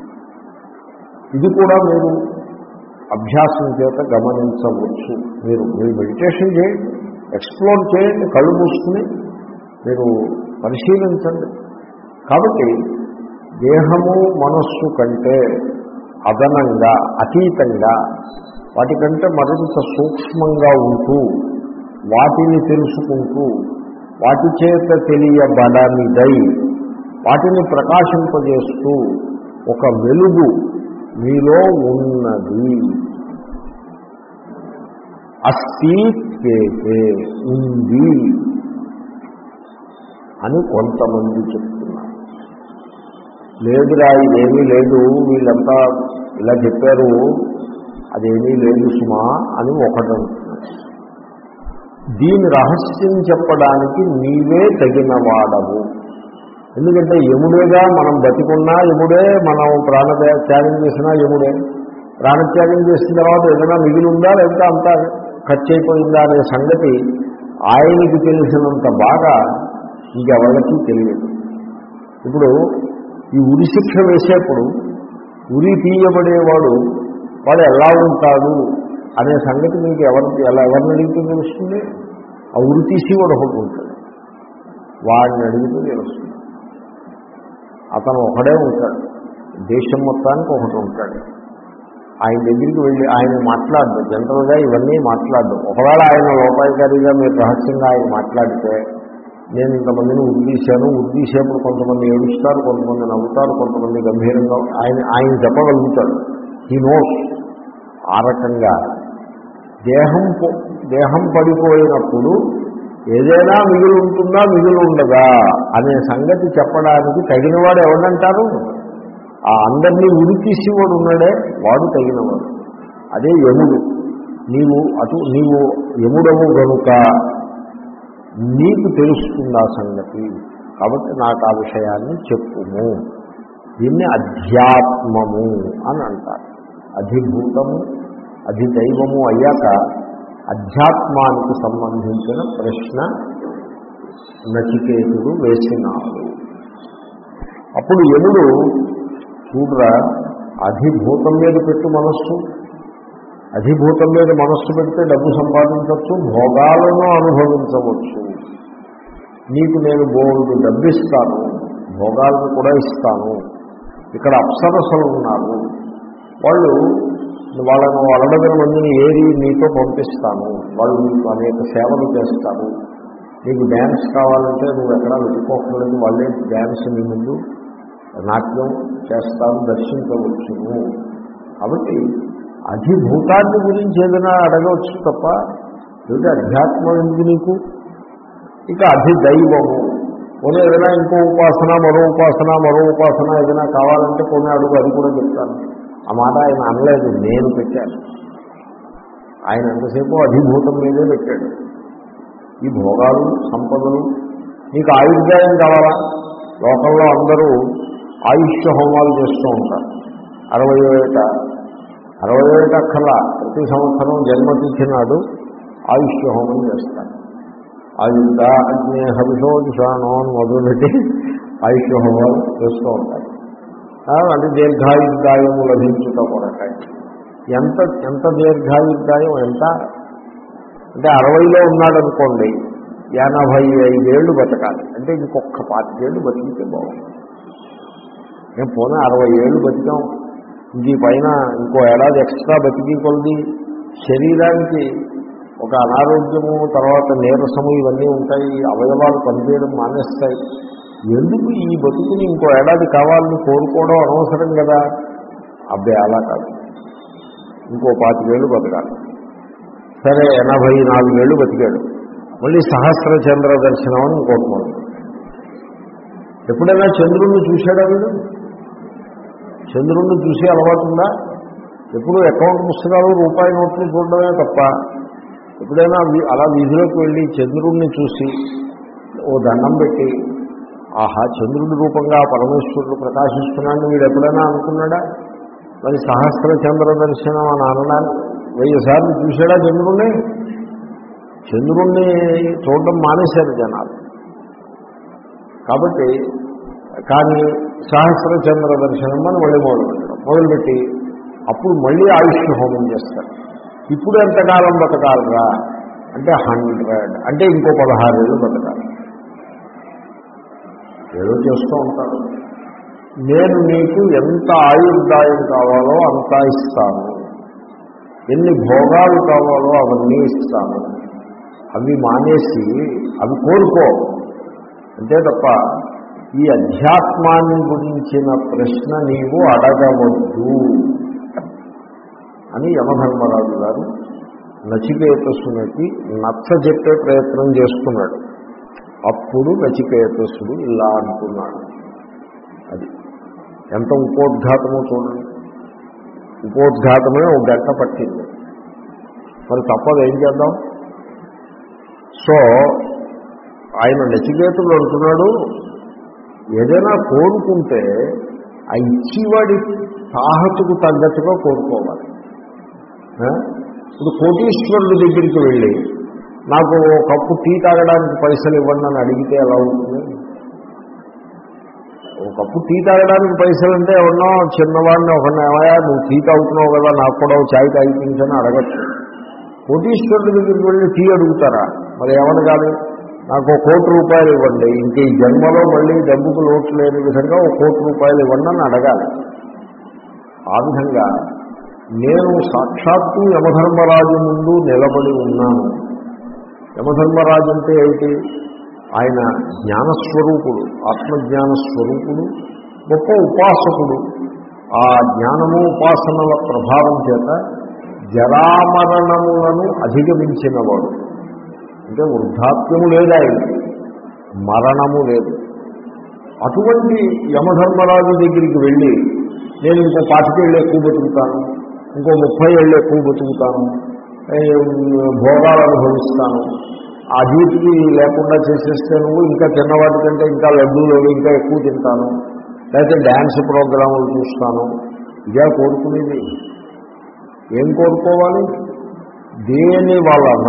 ఇది కూడా మీరు అభ్యాసం చేత గమనించవచ్చు. మీరు మీరు మెడిటేషన్ చేయండి, ఎక్స్ప్లోర్ చేయండి, కళ్ళు మూసుకుని మీరు పరిశీలించండి. కాబట్టి దేహము మనస్సు కంటే అదనంగా, అతీతంగా, వాటికంటే మరింత సూక్ష్మంగా ఉంటూ, వాటిని తెలుసుకుంటూ, వాటి చేత తెలియబడనిదై, వాటిని ప్రకాశింపజేస్తూ ఒక వెలుగు మీలో ఉన్నది. అస్తిత్వేతే, ఉంది అని కొంతమంది చెప్తున్నారు. లేదురా, ఇదేమీ లేదు, వీళ్ళంతా ఇలా చెప్పారు, అదేమీ లేదు సుమా అని ఒకటి అంటున్నారు. దీని రహస్యం చెప్పడానికి నీవే తగిన వాడవు. ఎందుకంటే యముడేగా, మనం బతికున్నా యముడే, మనం ప్రాణత్యాగం చేసినా యముడే. ప్రాణత్యాగం చేసిన తర్వాత ఏదైనా మిగిలి ఉందా, లేకపోతే అంతా ఖర్చు అయిపోయిందా అనే సంగతి ఆయనకి తెలిసినంత బాగా ఇంకెవరికి తెలియదు. ఇప్పుడు ఈ ఉరి శిక్ష వేసేప్పుడు ఉరి తీయబడేవాడు వాడు ఎలా ఉంటాడు అనే సంగతి మీకు ఎవరికి ఎలా ఎవరిని అడిగితే తెలుస్తుంది? ఆ ఉరి తీసి వాడు ఒకటి ఉంటాడు, వాడిని అడిగితే తెలుస్తుంది. అతను ఒకడే ఉంటాడు, దేశం మొత్తానికి ఒకటి ఉంటాడు. ఆయన దగ్గరికి వెళ్ళి ఆయన మాట్లాడదు, జనరల్గా ఇవన్నీ మాట్లాడదు. ఒకవేళ ఆయన లోపాయికారిగా మీరు రహస్యంగా ఆయన మాట్లాడితే, నేను ఇంతమందిని ఉద్దీశాను, ఉద్దీసేప్పుడు కొంతమంది ఏడుస్తారు, కొంతమంది నవ్వుతారు, కొంతమంది గంభీరంగా, ఆయన ఆయన చెప్పగలుగుతాడు. He knows. ఆ రకంగా దేహం దేహం పడిపోయినప్పుడు ఏదైనా మిగిలి ఉంటుందా, మిగిలి ఉండదా అనే సంగతి చెప్పడానికి తగినవాడు ఎవడంటారు? ఆ అందరినీ ఉరి తీసేవాడు ఉన్నాడే, వాడు తగినవాడు. అదే యముడు. నీవు అటు నీవు యముడము గనుక నీకు తెలుస్తుంది ఆ సంగతి. కాబట్టి నాకు ఆ విషయాన్ని చెప్పుము. దీన్ని అధ్యాత్మము అని అంటారు. అధిభూతము అధిదైవము అయ్యాక అధ్యాత్మానికి సంబంధించిన ప్రశ్న నచికేతుడు వేసినాడు. అప్పుడు యముడు చూడరా, అధిభూతం మీద పెట్టు మనస్సు, అధిభూతం మీద మనస్సు పెడితే డబ్బు సంపాదించవచ్చు, భోగాలను అనుభవించవచ్చు. నీకు నేను బోల్డు డబ్బు ఇస్తాను, భోగాలను కూడా ఇస్తాను. ఇక్కడ అప్సరసలు ఉన్నారు, వాళ్ళు వాళ్ళను అలడగిన మందిని ఏరి నీతో పంపిస్తాను, వాళ్ళు నీకు అనేక సేవలు చేస్తారు. నీకు డ్యాన్స్ కావాలంటే నువ్వు ఎక్కడా వెతుక్కోకూడదు, వాళ్ళే డ్యాన్స్ నీ ముందు నాట్యం చేస్తాను, దర్శించవచ్చును. కాబట్టి అధిభూతాన్ని గురించి ఏదైనా అడగవచ్చు తప్ప ఏమిటి అధ్యాత్మం ఎందుకు నీకు? ఇక అధిదైవము, పోనీ ఏదైనా ఇంకో ఉపాసన, మరో ఉపాసన, మరో ఉపాసన ఏదైనా కావాలంటే కొన్ని అడుగు, అది కూడా చెప్తాను. ఆ మాట ఆయన అనలేదు, నేను పెట్టాను. ఆయన ఎంతసేపు అధిభూతం మీదే పెట్టాడు. ఈ భోగాలు, సంపదలు, నీకు ఆయుర్దాయం కావాలా? లోకంలో అందరూ ఆయుష్య హోమాలు చేస్తూ ఉంటారు. అరవై ఏట అరవై ఏట అక్కల ప్రతి సంవత్సరం జన్మతిథి నాడు ఆయుష్య హోమం చేస్తారు. ఆయుర్ద అగ్నే హవిషోషాణో అని మొదలుపెట్టి ఆయుష్య హోమాలు చేస్తూ ఉంటారు. అంటే దీర్ఘాయుర్దాయము లభించుట కొరకాయ. ఎంత ఎంత దీర్ఘాయుర్దాయం ఎంత అంటే అరవైలో ఉన్నాడనుకోండి, ఎనభై ఐదేళ్లు బతకాలి. అంటే ఇంకొక పాతికేళ్ళు బతికితే బాగుంది. మేము పోనీ అరవై ఏళ్ళు బతికాం, ఇంక ఈ పైన ఇంకో ఏడాది ఎక్స్ట్రా బతికి కొలది శరీరానికి ఒక అనారోగ్యము, తర్వాత నీరసము ఇవన్నీ ఉంటాయి, అవయవాలు పనిచేయడం మానేస్తాయి. ఎందుకు ఈ బతుకుని ఇంకో ఏడాది కావాలని కోరుకోవడం అనవసరం కదా. అబ్బాయి అలా కాదు, ఇంకో పాతికేళ్ళు బతకాలి. సరే, ఎనభై నాలుగేళ్లు బతికాడు, మళ్ళీ సహస్ర చంద్ర దర్శనం అని ఇంకోటి. ఎప్పుడైనా చంద్రుణ్ణి చూశాడా వీడు? చంద్రుణ్ణి చూసి అలవాటు ఉందా? ఎప్పుడు అకౌంట్ పుస్తకాలు, రూపాయి నోట్లు చూడడమే తప్ప ఎప్పుడైనా అలా వీధిలోకి వెళ్ళి చంద్రుణ్ణి చూసి ఓ దండం పెట్టి ఆహా చంద్రుడి రూపంగా పరమేశ్వరుడు ప్రకాశిస్తున్నాడని వీడు ఎప్పుడైనా అనుకున్నాడా? మరి సహస్ర చంద్ర దర్శనం అని అనడానికి వెయ్యి సార్లు చూశాడా చంద్రుణ్ణి? చంద్రుణ్ణి చూడడం మానేశారు జనాలు. కాబట్టి కానీ సహస్ర చంద్ర దర్శనం అని మళ్ళీ మొదలుపెట్టడం మొదలుపెట్టి అప్పుడు మళ్ళీ ఆయుష్య హోమం చేస్తారు. ఇప్పుడు ఎంతకాలం బతకాలరా అంటే హండ్రెడ్, అంటే ఇంకో పదహారేళ్ళు బతకాలి. ఏదో చేస్తూ ఉంటారు. నేను నీకు ఎంత ఆయుర్దాయం కావాలో అంతా ఇస్తాను, ఎన్ని భోగాలు కావాలో అవన్నీ ఇస్తాను, అవి మానేసి అవి కోరుకో అంతే తప్ప ఈ అధ్యాత్మాన్ని గురించిన ప్రశ్న నీవు అడగవద్దు అని యమధర్మరాజు గారు నచికేతసునికి నచ్చజెప్పే ప్రయత్నం చేస్తున్నాడు. అప్పుడు నచికేతసుడు ఇలా అనుకున్నాడు. అది ఎంత ఉపోద్ఘాతమో చూడండి. ఉపోద్ఘాతమే ఒక గంట పట్టింది. మరి తప్పదు, ఏం చేద్దాం? సో ఆయన నచికేతుడు అంటున్నాడు, ఏదైనా కోరుకుంటే ఆ ఇచ్చివాడి తాహతుకు తగ్గట్టుగా కోరుకోవాలి. ఇప్పుడు కోటీశ్వరుడి దగ్గరికి వెళ్ళి నాకు ఒక కప్పు టీ తాగడానికి పైసలు ఇవ్వండి అని అడిగితే ఎలా ఉంటుంది? ఒక కప్పు టీ తాగడానికి పైసలు అంటే ఎవరినో చిన్నవాడిని ఒకరిని ఏమయ్యా నువ్వు టీ తాగుతున్నావు కదా నాకు కూడా చాయ్ తాగిపించని అడగచ్చు. కోటీశ్వరుడి దగ్గరికి వెళ్ళి టీ అడుగుతారా? మరి ఏమనగాలి? నాకు ఒక కోటి రూపాయలు ఇవ్వండి, ఇంక ఈ జన్మలో మళ్ళీ డబ్బుకు లోటు లేని విధంగా ఒక కోటి రూపాయలు ఇవ్వండి అని అడగాలి. ఆ విధంగా నేను సాక్షాత్తు యమధర్మరాజు ముందు నిలబడి ఉన్నాను. యమధర్మరాజు అంటే ఏమిటి? ఆయన జ్ఞానస్వరూపుడు, ఆత్మజ్ఞానస్వరూపుడు, గొప్ప ఉపాసకుడు. ఆ జ్ఞానము ఉపాసనల ప్రభావం చేత జరామరణములను అధిగమించినవాడు. అంటే వృద్ధాప్యము లేదు, ఆయనకి మరణము లేదు. అటువంటి యమధర్మరాజు దగ్గరికి వెళ్ళి నేను ఇంకో పాతికేళ్ళు ఎక్కువ బతుకుతాను, ఇంకో ముప్పై ఏళ్ళు ఎక్కువ బతుకుతాను, భోగాలు అనుభవిస్తాను, ఆ జీవికి లేకుండా చేసేస్తే నువ్వు ఇంకా చిన్నవాటి కంటే ఇంకా లడ్డూలు ఇంకా ఎక్కువ తింటాను, లేకపోతే డ్యాన్స్ ప్రోగ్రాములు చూస్తాను, ఇదే కోరుకునేది. ఏం కోరుకోవాలి? దేని వలన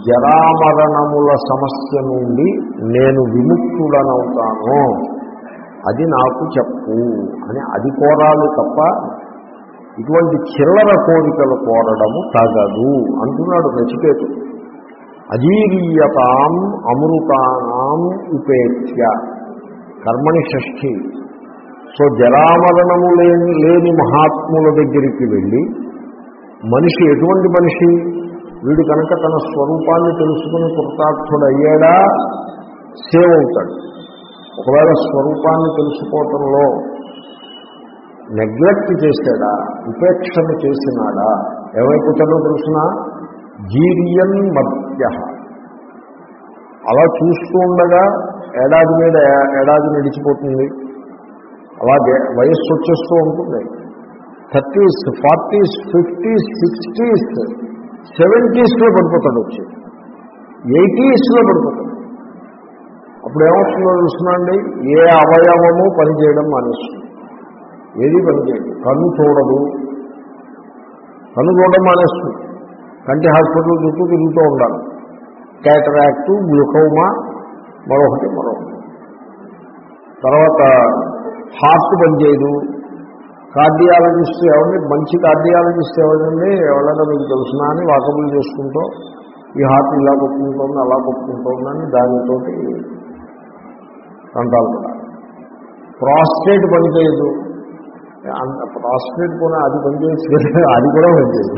జరామరణముల సమస్య నుండి నేను విముక్తుడనవుతాను, అది నాకు చెప్పు అని అది కోరాలి తప్ప ఇటువంటి చిల్లర కోరికలు కోరడము తగదు అంటున్నాడు నచికేతుడు. అజీర్యతాం అమృతానాం ఉపేత్య కర్మణి షష్ఠి. సో జరామరణము లేని లేని మహాత్ముల దగ్గరికి వెళ్ళి మనిషి ఎటువంటి మనిషి వీడు కనుక తన స్వరూపాన్ని తెలుసుకుని కృతార్థుడు అయ్యాడా సేవ్ అవుతాడు. ఒకవేళ స్వరూపాన్ని తెలుసుకోవటంలో నెగ్లెక్ట్ చేశాడా, ఉపేక్షణ చేసినాడా ఏమైపోతాడో తెలుసిన జీరియన్ మధ్య. అలా చూస్తూ ఉండగా ఏడాది మీద ఏడాది నడిచిపోతుంది. అలాగే వయస్సు వచ్చేస్తూ ఉంటుంది. థర్టీస్ ఫార్టీస్ ఫిఫ్టీస్ సిక్స్టీస్ సెవెంటీస్లో పడిపోతాడు, వచ్చి ఎయిటీస్లో పడిపోతాడు. అప్పుడు ఏమవుతుందో తెలుసునండి, ఏ అవయవము పనిచేయడం మానేస్తుంది, ఏది పనిచేయదు. కన్ను చూడదు, కన్ను చూడడం మానేస్తుంది. కంటి హాస్పిటల్ చుట్టూ తిరుగుతూ ఉండాలి. క్యాటరాక్టు, గ్లూకోమా, మరొకటి మరొకటి. తర్వాత హార్ట్ పనిచేయదు. కార్డియాలజిస్ట్ ఎవరిని, మంచి కార్డియాలజిస్ట్ ఎవరండి, ఎవరైనా మీకు తెలుసునా అని వాకబుల్ చేసుకుంటూ ఈ హార్ట్ ఇలా కొట్టుకుంటోంది అలా కొట్టుకుంటోందని దానితోటి కంటాలు కూడా. ప్రాస్టేట్ పనిచేయదు. అంత ప్రాస్టేట్ కూడా అది పనిచేయచ్చు, అది కూడా పనిచేయదు.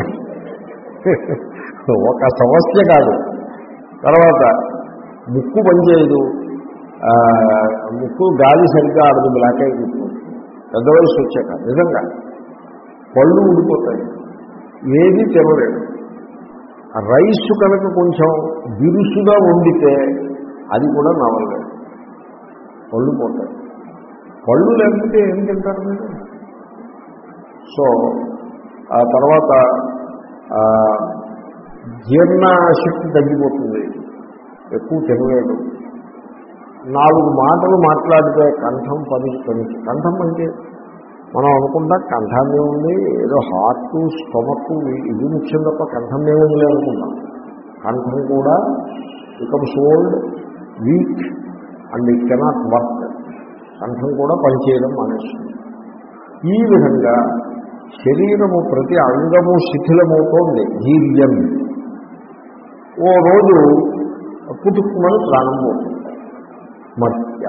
ఒక సమస్య కాదు. తర్వాత ముక్కు పనిచేయదు. ముక్కు గాలి సరిగ్గా ఆడదు, బ్లాక్ అయిపోతుంది పెద్ద వయసు వచ్చాక. నిజంగా పళ్ళు ఊడిపోతాయి, ఏది తినలేడు. రైస్ కనుక కొంచెం బిరుసుగా వండితే అది కూడా నవలేదు, పళ్ళు పోతాయి. పళ్ళు లేకపోతే ఏం తింటారు మీరు? సో ఆ తర్వాత జీర్ణశక్తి తగ్గిపోతుంది, ఎక్కువ తినలేడు. నాలుగు మాటలు మాట్లాడితే కంఠం పని పని కంఠం అంటే మనం అనుకుంటా కంఠాన్ని ఉంది, ఏదో హార్ట్ స్టమక్ ఇది ముఖ్యం తప్ప కంఠం ఏముంది అనుకుంటాం. కంఠం కూడా becomes old, weak and it cannot work. కంఠం కూడా పనిచేయడం మానేస్తుంది. ఈ విధంగా శరీరము ప్రతి అంగము శిథిలమవుతోంది. జీర్యం ఓ రోజు పుట్టుకుమని ప్రాణం పోతుంది మధ్య.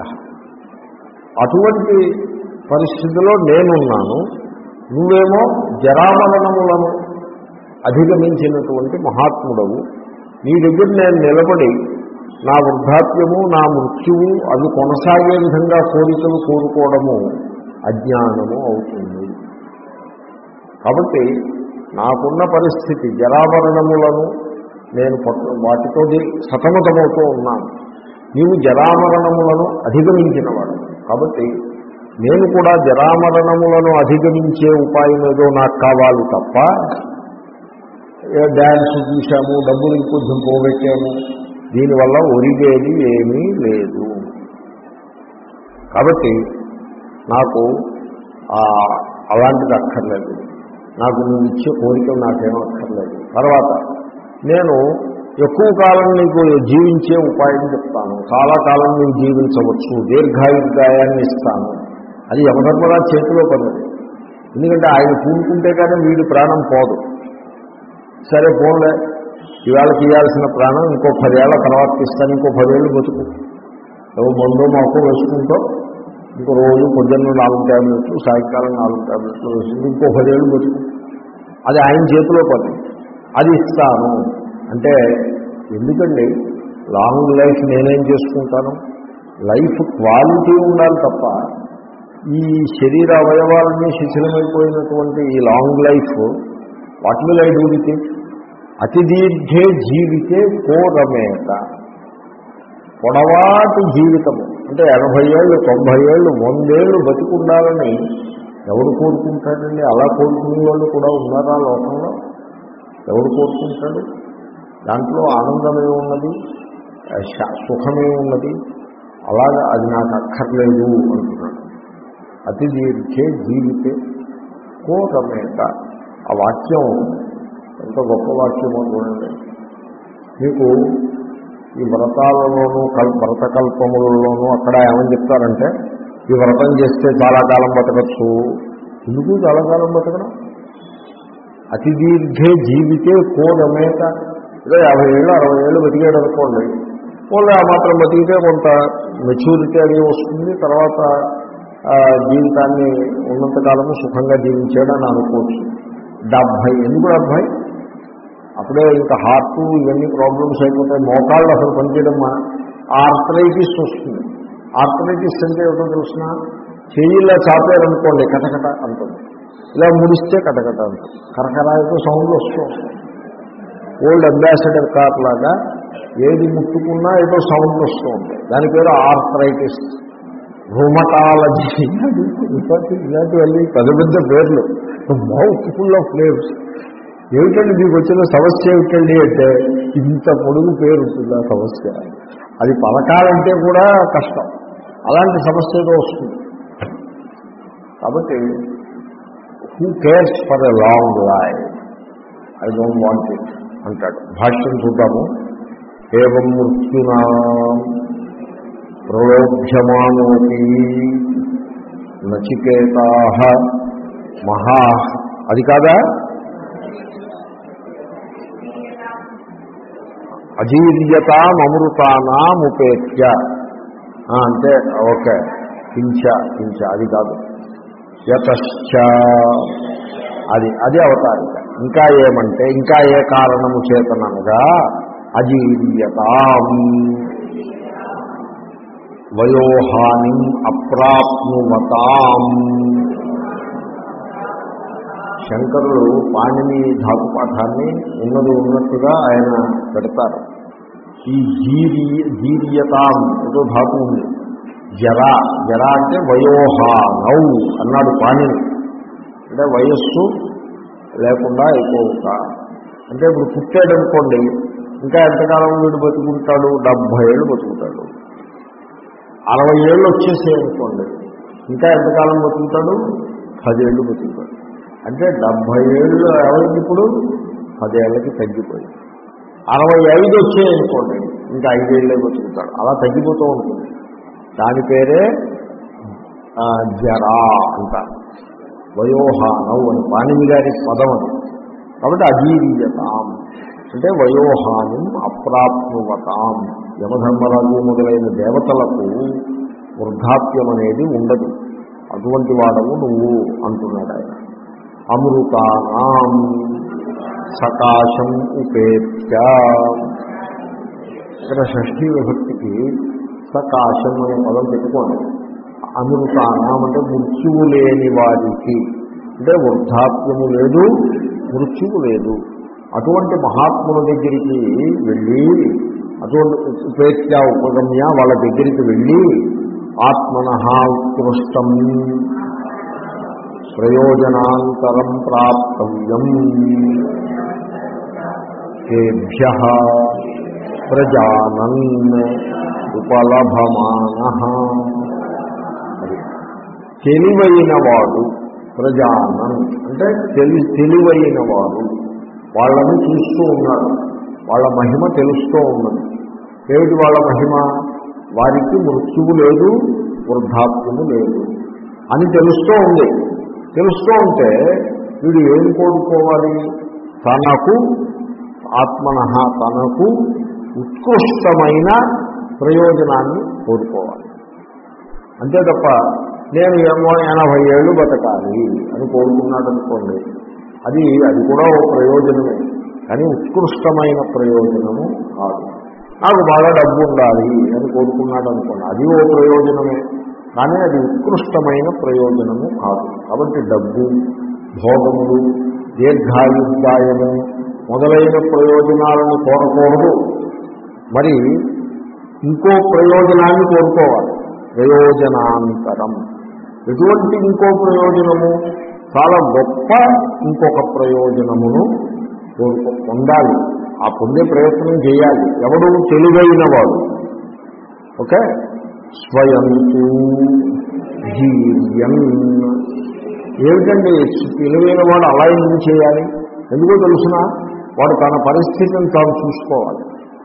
అటువంటి పరిస్థితిలో నేనున్నాను. నువ్వేమో జరామరణములను అధిగమించినటువంటి మహాత్ముడవు. నీ దగ్గర నేను నిలబడి నా వృద్ధాప్యము నా మృత్యువు అవి కొనసాగే విధంగా కోరికలు కోరుకోవడము అజ్ఞానము అవుతుంది. కాబట్టి నాకున్న పరిస్థితి జరామరణములను నేను వాటితో సతమతమవుతూ ఉన్నాను. నీవు జరామరణములను అధిగమించినవాడు కాబట్టి నేను కూడా జరామరణములను అధిగమించే ఉపాయం ఏదో నాకు కావాలి తప్ప డ్యాన్స్ చూశాము, డబ్బులు ఇంకొంచెం పోగొట్టాము, దీనివల్ల ఒరిగేది ఏమీ లేదు. కాబట్టి నాకు అలాంటిది అక్కర్లేదు. నాకు నువ్వు ఇచ్చే కోరిక నాకేమో అక్కర్లేదు. తర్వాత నేను ఎక్కువ కాలం నీకు జీవించే ఉపాయం చెప్తాను. చాలా కాలం నీవు జీవించవచ్చు, దీర్ఘాయుర్దాయాన్ని ఇస్తాను. అది యమధర్మరాజు చేతిలో పడ్డది. ఎందుకంటే ఆయన పూనుకుంటే కానీ వీడి ప్రాణం పోదు. సరే పోలే, ఇవాళ తీయాల్సిన ప్రాణం ఇంకో పదేళ్ల తర్వాత ఇస్తాను, ఇంకో పదేళ్ళు బతుకు, ఏవో మందో మాకో వేసుకుంటూ ఇంకో రోజు పొద్దున్న నాలుగు ట్యాబ్లెట్లు, సాయంకాలం నాలుగు ట్యాబ్లెట్లు వేసుకుంటూ ఇంకో పదేళ్ళు బతుకు. అది ఆయన చేతిలో పని, అది ఇస్తాను అంటే ఎందుకండి? లాంగ్ లైఫ్ నేనేం చేసుకుంటాను? లైఫ్ క్వాలిటీ ఉండాలి తప్ప ఈ శరీర అవయవాలని శిథిలమైపోయినటువంటి ఈ long life what will I do with it? అతి దీర్ఘే జీవితే కోరమేత. పొడవాటి జీవితము అంటే ఎనభై ఏళ్ళు తొంభై ఏళ్ళు వందేళ్ళు బతికుండాలని ఎవరు కోరుకుంటాడండి? అలా కోరుకునే వాళ్ళు కూడా ఉన్నారా లోకంలో? ఎవరు కోరుకుంటాడు? దాంట్లో ఆనందమే ఉన్నది, సుఖమే ఉన్నది. అలాగా అది నాకు అక్కర్లేదు అంటున్నాడు. అతి దీర్ఘే జీవితే కోరమేత. ఆ వాక్యం ఎంత గొప్ప వాక్యమో చూడండి. మీకు ఈ వ్రతాలలోనూ కల్ వ్రతకల్పములలోనూ అక్కడ ఏమని చెప్తారంటే ఈ వ్రతం చేస్తే చాలా కాలం బతకచ్చు. ఎందుకు చాలా కాలం బతకడం? అతి దీర్ఘే జీవితే కోరమేక. ఇదే యాభై ఏళ్ళు అరవై ఏళ్ళు బతికాడు అనుకోండి, పోలే ఆ మాత్రం బతికితే కొంత మెచ్యూరిటీ అది వస్తుంది. తర్వాత జీవితాన్ని ఉన్నంతకాలము సుఖంగా జీవించాడని అనుకోవచ్చు. డెబ్భై ఎందుకు డెబ్భై? అప్పుడే ఇంకా హార్ట్ ఇవన్నీ ప్రాబ్లమ్స్ అయిపోతాయి, మోకాళ్ళు అసలు పనిచేయడం, ఆర్థరైటిస్ వస్తుంది. ఆర్థరైటిస్ అంటే ఏమిటో తెలుసిన, చెయ్యిలా చాపారనుకోండి కటకట అంటుంది, ఇలా ముడిస్తే కటకట అంటుంది, కరకరాయితో సౌండ్లు వస్తూ ఉంటాయి. ఓల్డ్ అంబాసిడర్ కార్ లాగా ఏది ముట్టుకున్నా ఏదో సౌండ్ వస్తూ ఉంటాయి. దాని పేరు ఆర్థరైటిస్, రుమటాలజీ, ఇలాంటివన్నీ పెద్ద పెద్ద పేర్లు. Mouth full of names. ఏమిటండి మీకు వచ్చిన సమస్య ఏమిటండి అంటే, ఇంత పొడుగు పేరు ఉంటుంది ఆ సమస్య. అది పలకాలంటే కూడా కష్టం, అలాంటి సమస్య ఏదో వస్తుంది. కాబట్టి who cares for a long life, I don't want it అంటాడు. భాష్యం చూద్దాము. ఏవం మృత్యునా ప్రలోభ్యమానోపి నచికేతాః మహా, అది కాదా, అజీర్యతామృతానాముపేత్య అంటే ఓకే, కించ కించ అది కాదు, యతశ్చ అది అది అవతారిక. ఇంకా ఏమంటే, ఇంకా ఏ కారణము చేతనగా అజీర్యతాం వయోహానిం అప్రాప్నువతాం. శంకరులు పాణిని ధాతు పాఠాన్ని ఉన్నది ఉన్నట్టుగా ఆయన పెడతారు. ఈ జీరి జీర్యతాం ఏదో ధాతు ఉంది, జరా జరా అంటే వయోహానౌ అన్నాడు పాణిని. అంటే వయస్సు లేకుండా అయిపోవుట. అంటే ఇప్పుడు పుట్టాడు అనుకోండి, ఇంకా ఎంతకాలం వీడు బతుకుంటాడు? డెబ్భై ఏళ్ళు బతుకుతాడు. అరవై ఏళ్ళు వచ్చేసాయి అనుకోండి, ఇంకా ఎంతకాలం బతుకుతాడు? పదేళ్ళు బతుకుతాడు. అంటే డెబ్భై ఏళ్ళు ఎవరికి ఇప్పుడు పదేళ్ళకి తగ్గిపోయింది. అరవై ఐదు వచ్చాయనుకోండి, ఇంకా ఐదేళ్లే బతుకుతాడు. అలా తగ్గిపోతూ ఉంటుంది. దాని పేరే జరా అంటారు. వయోహానౌ అని పాణిని గారి పదం అది. కాబట్టి అజీర్యతాం అంటే వయోహాని అప్రాప్నువతాం. యమధర్మరాజు మొదలైన దేవతలకు వృద్ధాప్యం అనేది ఉండదు. అటువంటి వాడవు నువ్వు అంటున్నాడు ఆయన. అమృతానాం సకాశం ఉపేత్య. ఇక్కడ షష్ఠీ విభక్తికి సకాశం అనే పదం పెట్టుకోండి. అమృతానాం అంటే మృత్యువు లేని వారికి, అంటే వృద్ధాప్యము లేదు, మృత్యువు లేదు. అటువంటి మహాత్ముల దగ్గరికి వెళ్ళి, అటువంటి ఉపేత్య ఉపగమ్య వాళ్ళ దగ్గరికి వెళ్ళి, ఆత్మనః ఉత్కృష్టం ప్రయోజనాంతరం ప్రాప్తవ్యం తేభ్యః ప్రజానన్ ఉపలభమానః. తెలివైన వాడు, ప్రజానన్ అంటే తెలి తెలివైన వాడు, వాళ్ళని చూస్తూ ఉన్నాడు, వాళ్ళ మహిమ తెలుస్తూ ఉన్నది. ఏమిటి వాళ్ళ మహిమ? వారికి మృత్యువు లేదు, వృద్ధాప్యము లేదు అని తెలుస్తూ ఉంది. తెలుస్తూ ఉంటే వీడు ఏం కోరుకోవాలి? తనకు ఆత్మనః తనకు ఉత్కృష్టమైన ప్రయోజనాన్ని కోరుకోవాలి. అంతే తప్ప నేను ఏమో ఎనభై ఏళ్ళు బతకాలి అని కోరుకున్నాడు అనుకోండి, అది అది కూడా ఓ ప్రయోజనమే, కానీ ఉత్కృష్టమైన ప్రయోజనము కాదు. నాకు బాగా డబ్బు ఉండాలి అని కోరుకున్నాడు అనుకోండి, అది ఓ ప్రయోజనమే, కానీ అది ఉత్కృష్టమైన ప్రయోజనము కాదు. కాబట్టి డబ్బు, భోగములు, దీర్ఘాయుర్దాయము మొదలైన ప్రయోజనాలను కోరకూడదు. మరి ఇంకో ప్రయోజనాన్ని కోరుకోవాలి, ప్రయోజనాంతరం. ఎటువంటి ఇంకో ప్రయోజనము? చాలా గొప్ప ఇంకొక ప్రయోజనమును కోరుకో పొందాలి. ఆ పొందే ప్రయత్నం చేయాలి. ఎవడు? తెలివైన వాడు. ఓకే. స్వయంతు జీర్యన్. ఏమిటండి తెలివైన వాడు అలా ఎందుకు చేయాలి? ఎందుకో తెలుసిన, వాడు తన పరిస్థితిని తాను చూసుకోవాలి.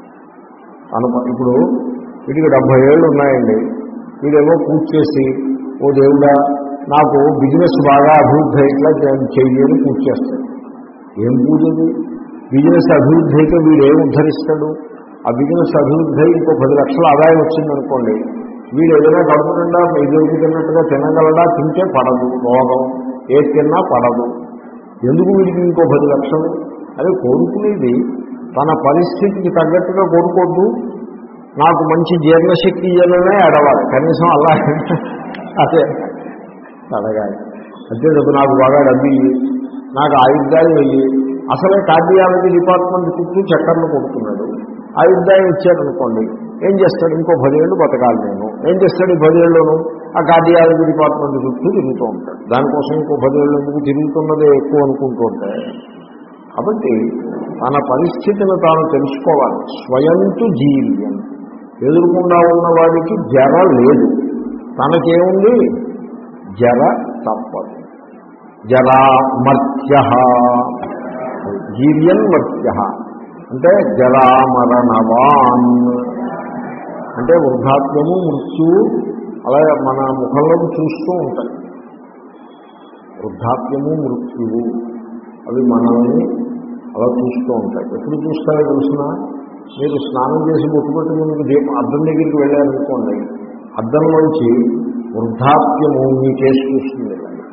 తన ఇప్పుడు వీడికి డెబ్భై ఏళ్ళు ఉన్నాయండి, వీడేమో పూజ చేసి ఓ దేవుడా నాకు బిజినెస్ బాగా అభివృద్ధి అయ్యేట్లా చెయ్యని పూజ చేస్తాడు. ఏం పూజది? బిజినెస్ అభివృద్ధి అయితే వీడు ఏం ఉద్ధరిస్తాడు? ఆ బిజినెస్ అభివృద్ధి అయి ఇంకో పది లక్షల ఆదాయం వచ్చిందనుకోండి, వీడు ఏదైనా కడుపు నిండా ఎదురు తిన్నట్టుగా తినగలడా? తింటే పడదు, రోగం ఏది తిన్నా పడదు. ఎందుకు వీడికి ఇంకో పది లక్షలు? అదే కోరుకునేది తన పరిస్థితికి తగ్గట్టుగా కోరుకోవద్దు. నాకు మంచి జీర్ణశక్తి ఇయ్యాలనే అడవాలి, కనీసం అలా అదే అడగాలి. అంతే తప్ప నాకు బాగా డబ్బు, నాకు ఆయుర్దాయం వెయ్యి. అసలే కార్డియాలజీ డిపార్ట్మెంట్ చుట్టూ చక్కర్లు కొడుతున్నాడు. ఆయుర్దాయం ఇచ్చారనుకోండి, ఏం చేస్తాడు? ఇంకో పదేళ్ళు బతకాలి నేను. ఏం చేస్తాడు ఈ పదేళ్లను? ఆ కార్డియాలజీ డిపార్ట్మెంట్ చుట్టూ తిరుగుతూ ఉంటాడు. దానికోసం ఇంకో పదేళ్ళు ఎందుకు తిరుగుతున్నదే ఎక్కువ అనుకుంటూ ఉంటాయి. కాబట్టి తన పరిస్థితిని తాను తెలుసుకోవాలి. స్వయంతు జీవ్యం, ఎదురుకుండా ఉన్నవాడికి జర లేదు, తనకేముంది? జర తప్పదు. జరా మర్త్య, జీర్యన్ మర్త్య అంటే జరామరణవాన్ అంటే వృద్ధాత్మ్యము మృత్యువు అలా మన ముఖంలోకి చూస్తూ ఉంటాయి. వృద్ధాత్మ్యము మృత్యువు అవి మనల్ని అలా చూస్తూ ఉంటాయి. ఎప్పుడు చూస్తారో తెలిసిన, మీరు స్నానం చేసి బొట్టుపెట్టుకుని మీకు దీపం అద్దం దగ్గరికి వెళ్ళారనుకోండి, అద్దంలోంచి వృద్ధాప్యము మీ కేసు చూస్తుంది.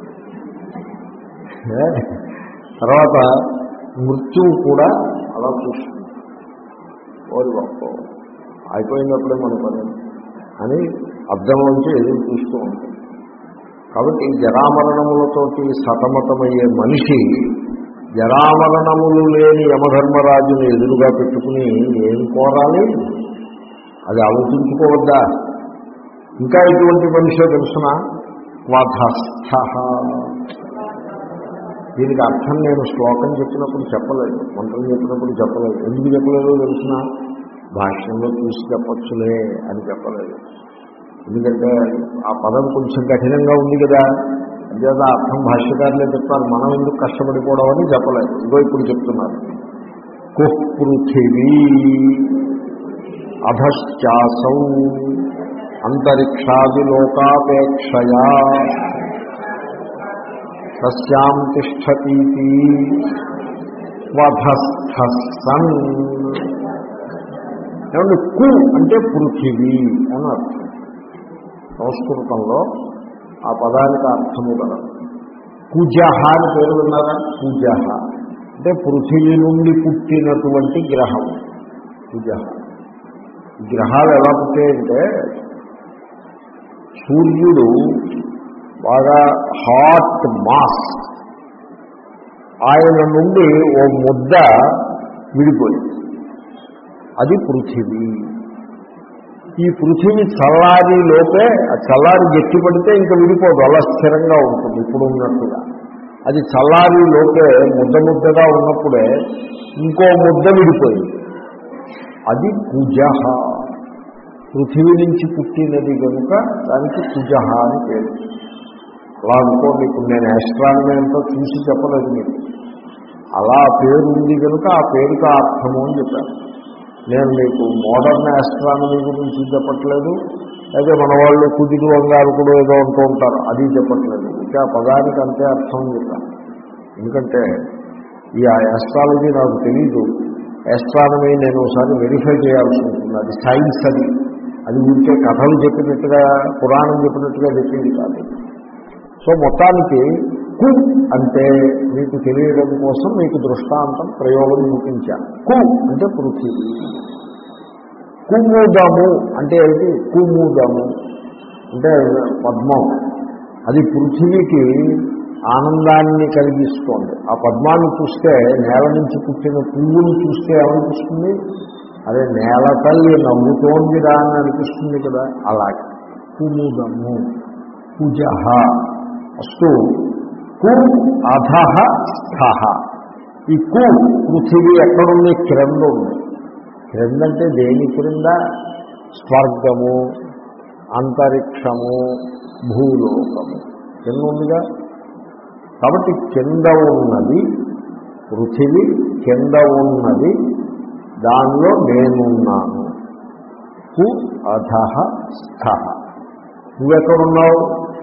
తర్వాత మృత్యువు కూడా అలా చూస్తుంది. ఓరి బాబు అయిపోయినప్పుడే మన పని అని అద్దంలోంచి ఎదురు చూస్తూ ఉంటుంది. కాబట్టి జరామరణములతోటి సతమతమయ్యే మనిషి జరామరణములు లేని యమధర్మరాజుని ఎదురుగా పెట్టుకుని ఏం కోరాలి? అది ఆలోచించుకోవద్దా? ఇంకా ఎటువంటి మనిషో తెలుసిన వధస్థ. దీనికి అర్థం నేను శ్లోకం చెప్పినప్పుడు చెప్పలేదు, మంత్రం చెప్పినప్పుడు చెప్పలేదు. ఎందుకు చెప్పలేదో తెలిసిన, భాష్యంలో చూసి చెప్పచ్చులే అని చెప్పలేదు. ఎందుకంటే ఆ పదం కొంచెం కఠినంగా ఉంది కదా, అంతేత అర్థం భాష్యకారులే చెప్తారు, మనం ఎందుకు కష్టపడిపోవడం అని చెప్పలేదు. ఇదో ఇప్పుడు చెప్తున్నారు. కుః పృథివీ అధశ్చాసౌ అంతరిక్షాదిలోకాపేక్షయా తస్యాం తిష్టతీతి వధస్థన్. ఏమంటే కు అంటే పృథివీ అని అర్థం. సంస్కృతంలో ఆ పదానికి అర్థము కదా. కుజహ అని పేరు విన్నారా? కుజహ అంటే పృథివీ నుండి పుట్టినటువంటి గ్రహం కుజహ. గ్రహాలు ఎలా పుట్టాయంటే, సూర్యుడు బాగా హాట్ మాస్, ఆయన నుండి ఓ ముద్ద విడిపోయింది, అది పృథివీ. ఈ పృథివీ చల్లారి లోపే, ఆ చల్లారి గట్టి పడితే ఇంకా విడిపోదు, అలా స్థిరంగా ఉంటుంది ఇప్పుడు ఉన్నట్టుగా. అది చల్లారి లోపే ముద్ద ముద్దగా ఉన్నప్పుడే ఇంకో ముద్ద విడిపోయింది, అది కుజహ. పృథివీ నుంచి పుట్టినది కనుక దానికి కుజహ అని పేరు. అలా అనుకోండి, ఇప్పుడు నేను ఆస్ట్రానమీ అంతా చూసి చెప్పలేదు మీకు, అలా పేరు ఉంది కనుక ఆ పేరుకి అర్థము అని చెప్పాను. నేను మీకు మోడర్న్ ఆస్ట్రానమీ గురించి చెప్పట్లేదు, అయితే మన వాళ్ళు కుదిరు అంగారకుడు ఏదో అంటూ ఉంటారు, అది చెప్పట్లేదు. ఇంకా పదానికి అంతే అర్థం చెప్పాను. ఎందుకంటే ఈ ఆస్ట్రాలజీ నాకు తెలీదు, ఆస్ట్రానమీ నేను ఒకసారి వెరిఫై చేయాల్సి ఉంటుంది. అది సైన్స్, అది అది ఊరికే కథలు చెప్పినట్టుగా పురాణం చెప్పినట్టుగా చెప్పింది కాదు. సో మొత్తానికి కు అంటే మీకు తెలియడం కోసం మీకు దృష్టాంతం ప్రయోగం చూపించాను. కు అంటే పృథివీ. కుముదము అంటే ఏంటి? కుముదము అంటే పద్మం. అది పృథివీకి ఆనందాన్ని కలిగిస్తోంది. ఆ పద్మాన్ని చూస్తే, నేల నుంచి పుట్టిన పువ్వుని చూస్తే ఏమనిపిస్తుంది? అదే నేల తల్లి నవ్వుతోంది రా అని అనిపిస్తుంది కదా, అలాగే కుముదము. కుజహ అస్తు కు అధః స్థః. ఈ కు పృథివీ ఎక్కడుంది? క్రింద ఉంది. క్రింద అంటే దేని క్రింద? స్వర్గము, అంతరిక్షము, భూలోకము కింద ఉందిగా. కాబట్టి కింద ఉన్నది పృథివీ, కింద ఉన్నది దానిలో నేనున్నాను. కు అధః స్థః. నువ్వెక్కడున్నావు?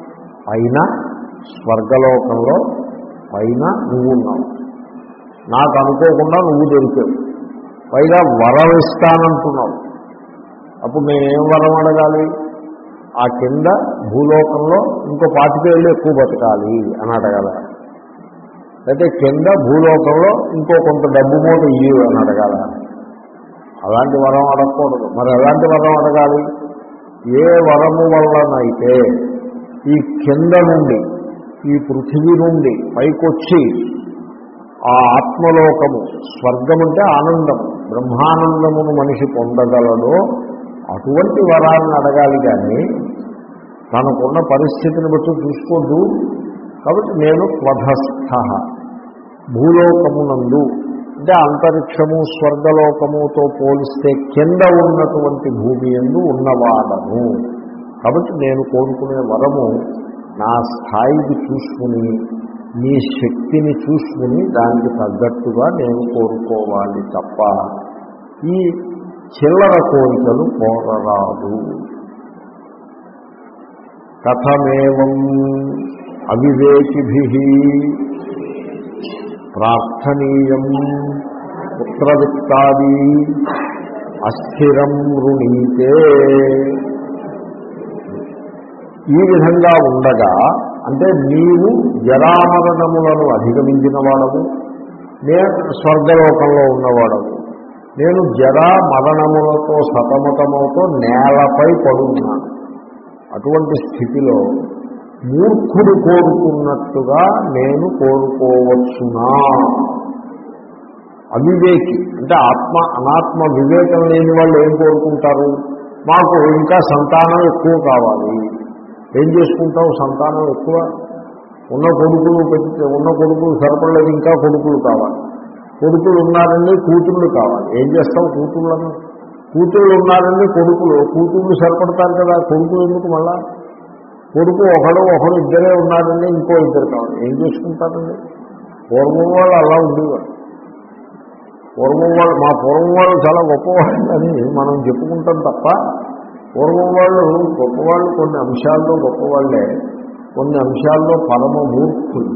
పైన స్వర్గలోకంలో పైన నువ్వు ఉన్నావు, నాకు అనుకోకుండా నువ్వు దొరికావు, పైగా వరం ఇస్తానంటున్నావు. అప్పుడు నేనేం వరం అడగాలి? ఆ కింద భూలోకంలో ఇంకో పాతికేళ్ళు ఎక్కువ బతకాలి అని అడగాల, అయితే కింద భూలోకంలో ఇంకో కొంత డబ్బు మూట ఇయ్యు అని అడగాల. అలాంటి వరం అడగకూడదు. మరి ఎలాంటి వరం అడగాలి? ఏ వరము వల్లనైతే ఈ కింద నుండి ఈ పృథివీ నుండి పైకొచ్చి ఆ ఆత్మలోకము, స్వర్గం అంటే ఆనందం, బ్రహ్మానందమును మనిషి పొందగలదో అటువంటి వరాన్ని అడగాలి. కానీ తనకున్న పరిస్థితిని బట్టి చూసుకోద్దు. కాబట్టి నేను క్వధస్థ, భూలోకమునందు అంటే అంతరిక్షము స్వర్గలోకముతో పోలిస్తే కింద ఉన్నటువంటి భూమి యందు ఉన్నవాడను. కాబట్టి నేను కోరుకునే వరము నా స్థాయికి చూసుకుని, నీ శక్తిని చూసుకుని దానికి తగ్గట్టుగా నేను కోరుకోవాలి తప్ప ఈ చిల్లర కోరికలు కోరరాదు. కథమేవం అవివేకిభిః ప్రార్థనీయం పుత్రవిత్తాది అస్థిరం వృణీతే. ఈ విధంగా ఉండగా అంటే నీవు జరామరణములను అధిగమించిన వాడవు, నేను స్వర్గలోకంలో ఉన్నవాడవు, నేను జరా మరణములతో సతమతమవుతో నేలపై పడున్నాను. అటువంటి స్థితిలో మూర్ఖుడు కోరుకున్నట్టుగా నేను కోరుకోవచ్చునా? అవివేకి అంటే ఆత్మ అనాత్మ వివేకం లేని వాళ్ళు ఏం కోరుకుంటారు? మాకు ఇంకా సంతానం ఎక్కువ కావాలి. ఏం చేసుకుంటావు? సంతానం ఎక్కువ ఉన్న కొడుకులు పెట్టి ఉన్న కొడుకులు సరిపడలేదు, ఇంకా కొడుకులు కావాలి. కొడుకులు ఉన్నారండి, కూతుళ్ళు కావాలి. ఏం చేస్తావు కూతుళ్ళను? కూతుళ్ళు ఉన్నారండి, కొడుకులు కూతుళ్ళు సరిపడతారు కదా, కొడుకులు ఎందుకు? మళ్ళా కొడుకు ఒకడు ఒకడు ఇద్దరే ఉన్నారండి, ఇంకో ఇద్దరు కావాలి. ఏం చేసుకుంటారండి? పూర్వం వాళ్ళు అలా ఉండేవారు. పూర్వం వాళ్ళు మా పూర్వం వాళ్ళు చాలా గొప్పవాళ్ళు అని మనం చెప్పుకుంటాం తప్ప పూర్వం వాళ్ళు గొప్పవాళ్ళు కొన్ని అంశాల్లో గొప్పవాళ్లే, కొన్ని అంశాల్లో పరమ మూర్ఖులు.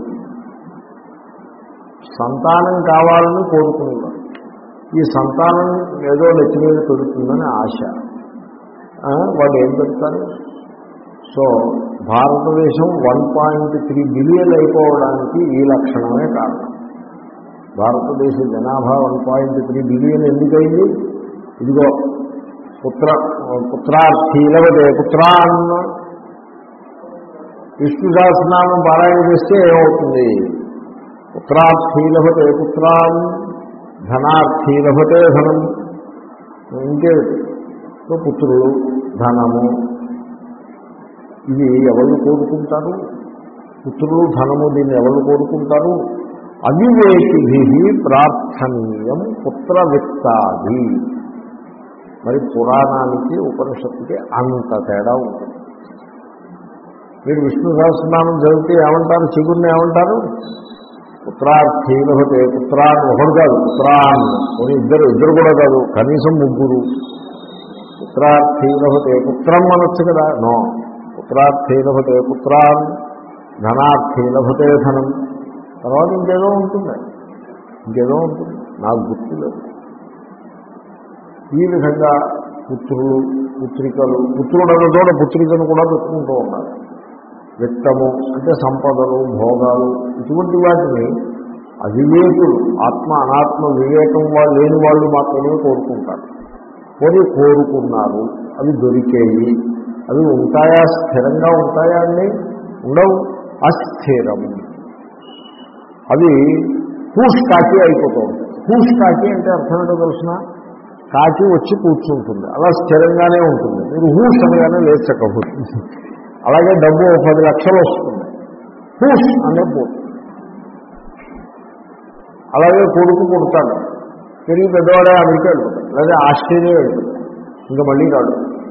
సంతానం కావాలని కోరుకునేవారు. ఈ సంతానం ఏదో నెత్తి మీద పెడుతుందని ఆశ. వాళ్ళు ఏం పెడతారు? సో భారతదేశం వన్ పాయింట్ త్రీ బిలియన్ అయిపోవడానికి ఈ లక్షణమే కారణం. భారతదేశ జనాభా వన్ పాయింట్ త్రీ బిలియన్ ఎందుకైంది? ఇదిగో పుత్ర పుత్రార్థీలవదే పుత్రాన్ విష్ణు సహస్రనామం పారాయణ చేస్తే ఏమవుతుంది? పుత్రార్థీలభతే పుత్రాన్, ధనార్థీలభతే ధనం. ఇంకేమిటి? పుత్రులు, ధనము, ఇవి ఎవరు కోరుకుంటారు? పుత్రులు, ధనము, దీన్ని ఎవరు కోరుకుంటారు? అవివేకిభిః ప్రార్థనీయం పుత్రవిత్తాది. మరి పురాణానికి ఉపనిషత్తుకి అంత తేడా ఉంటుంది. మీరు విష్ణు సహస్రనామం చదివితే ఏమంటారు? చిగురిని ఏమంటారు? పుత్రార్థీలభతే పుత్రాన్. ఒకడు కాదు, పుత్రాన్. కొన్ని ఇద్దరు ఇద్దరు కూడా కాదు, కనీసం ముగ్గురు. పుత్రార్థీలభతే పుత్రం అనొచ్చు కదా. నో, పుత్రార్థీలభతే పుత్రాన్, ధనార్థీలభతే ధనం. తర్వాత ఇంకేదో ఉంటుంది, ఇంకేదో ఉంటుంది, నాకు గుర్తులేదు. ఈ విధంగా పుత్రులు, పుత్రికలు, పుత్రుడన్న చోట పుత్రికను కూడా పెట్టుకుంటూ ఉన్నారు. విత్తము అంటే సంపదలు, భోగాలు, ఇటువంటి వాటిని అవివేకులు, ఆత్మ అనాత్మ వివేకం వాళ్ళు లేని వాళ్ళు మాత్రమే కోరుకుంటారు. కొని కోరుకున్నారు, అవి దొరికేవి. అవి ఉంటాయా? స్థిరంగా ఉంటాయా అండి? ఉండవు, అస్థిరం. అవి హూష్ కాకి అయిపోతూ ఉంటాయి. హూష్ కాకి అంటే అర్థం ఏంటో తెలిసిన? కాకి వచ్చి కూర్చుంటుంది, అలా స్థిరంగానే ఉంటుంది. మీరు హూష్ అనగానే లేచకపోతుంది. అలాగే డబ్బు పది లక్షలు వస్తుంది, హూష్ అనే పోతుంది. అలాగే కొడుకు పుడతాడు, తిరిగి పెద్దవాడే అమెరికా వెళ్తాడు, లేదా ఆస్ట్రేలియా వెళ్తాడు, ఇంకా మళ్ళీ రాడు,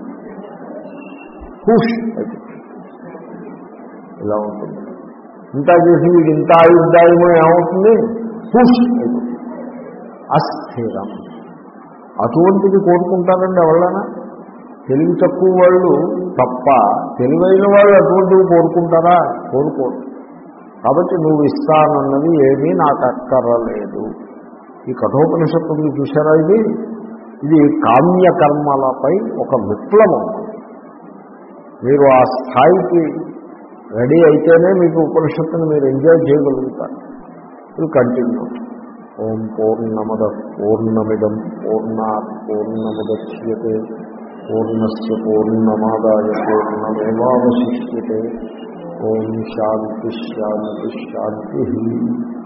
హూష్ అయిపోతుంది. ఇలా ఉంటుంది. ఇంత చేసి వీడు ఇంత ఆయుర్దాయమో ఏమవుతుంది? హూష్ అయిపోతుంది, అస్థిరం. అటువంటిది కోరుకుంటారండి ఎవరైనా? తెలివి తక్కువ వాళ్ళు తప్ప తెలివైన వాళ్ళు అటువంటివి కోరుకుంటారా? కోరుకోరు. కాబట్టి నువ్వు ఇస్తానన్నది ఏమీ నాకు అక్కరలేదు. ఈ కఠోపనిషత్తు ఉంది చూసారా, ఇది ఇది కామ్యకర్మలపై ఒక విప్లవం. మీరు ఆ స్థాయికి రెడీ అయితేనే మీకు ఉపనిషత్తుని మీరు ఎంజాయ్ చేయగలుగుతారు. ఇది కంటిన్యూ. ఓం పూర్ణమద పూర్ణమిదం పూర్ణాత్ పూర్ణముద్యతే పూర్ణస్య పూర్ణమాదాయ పూర్ణమేవావశిష్యతే. ఓం శాంతి శాంతి శాంతి.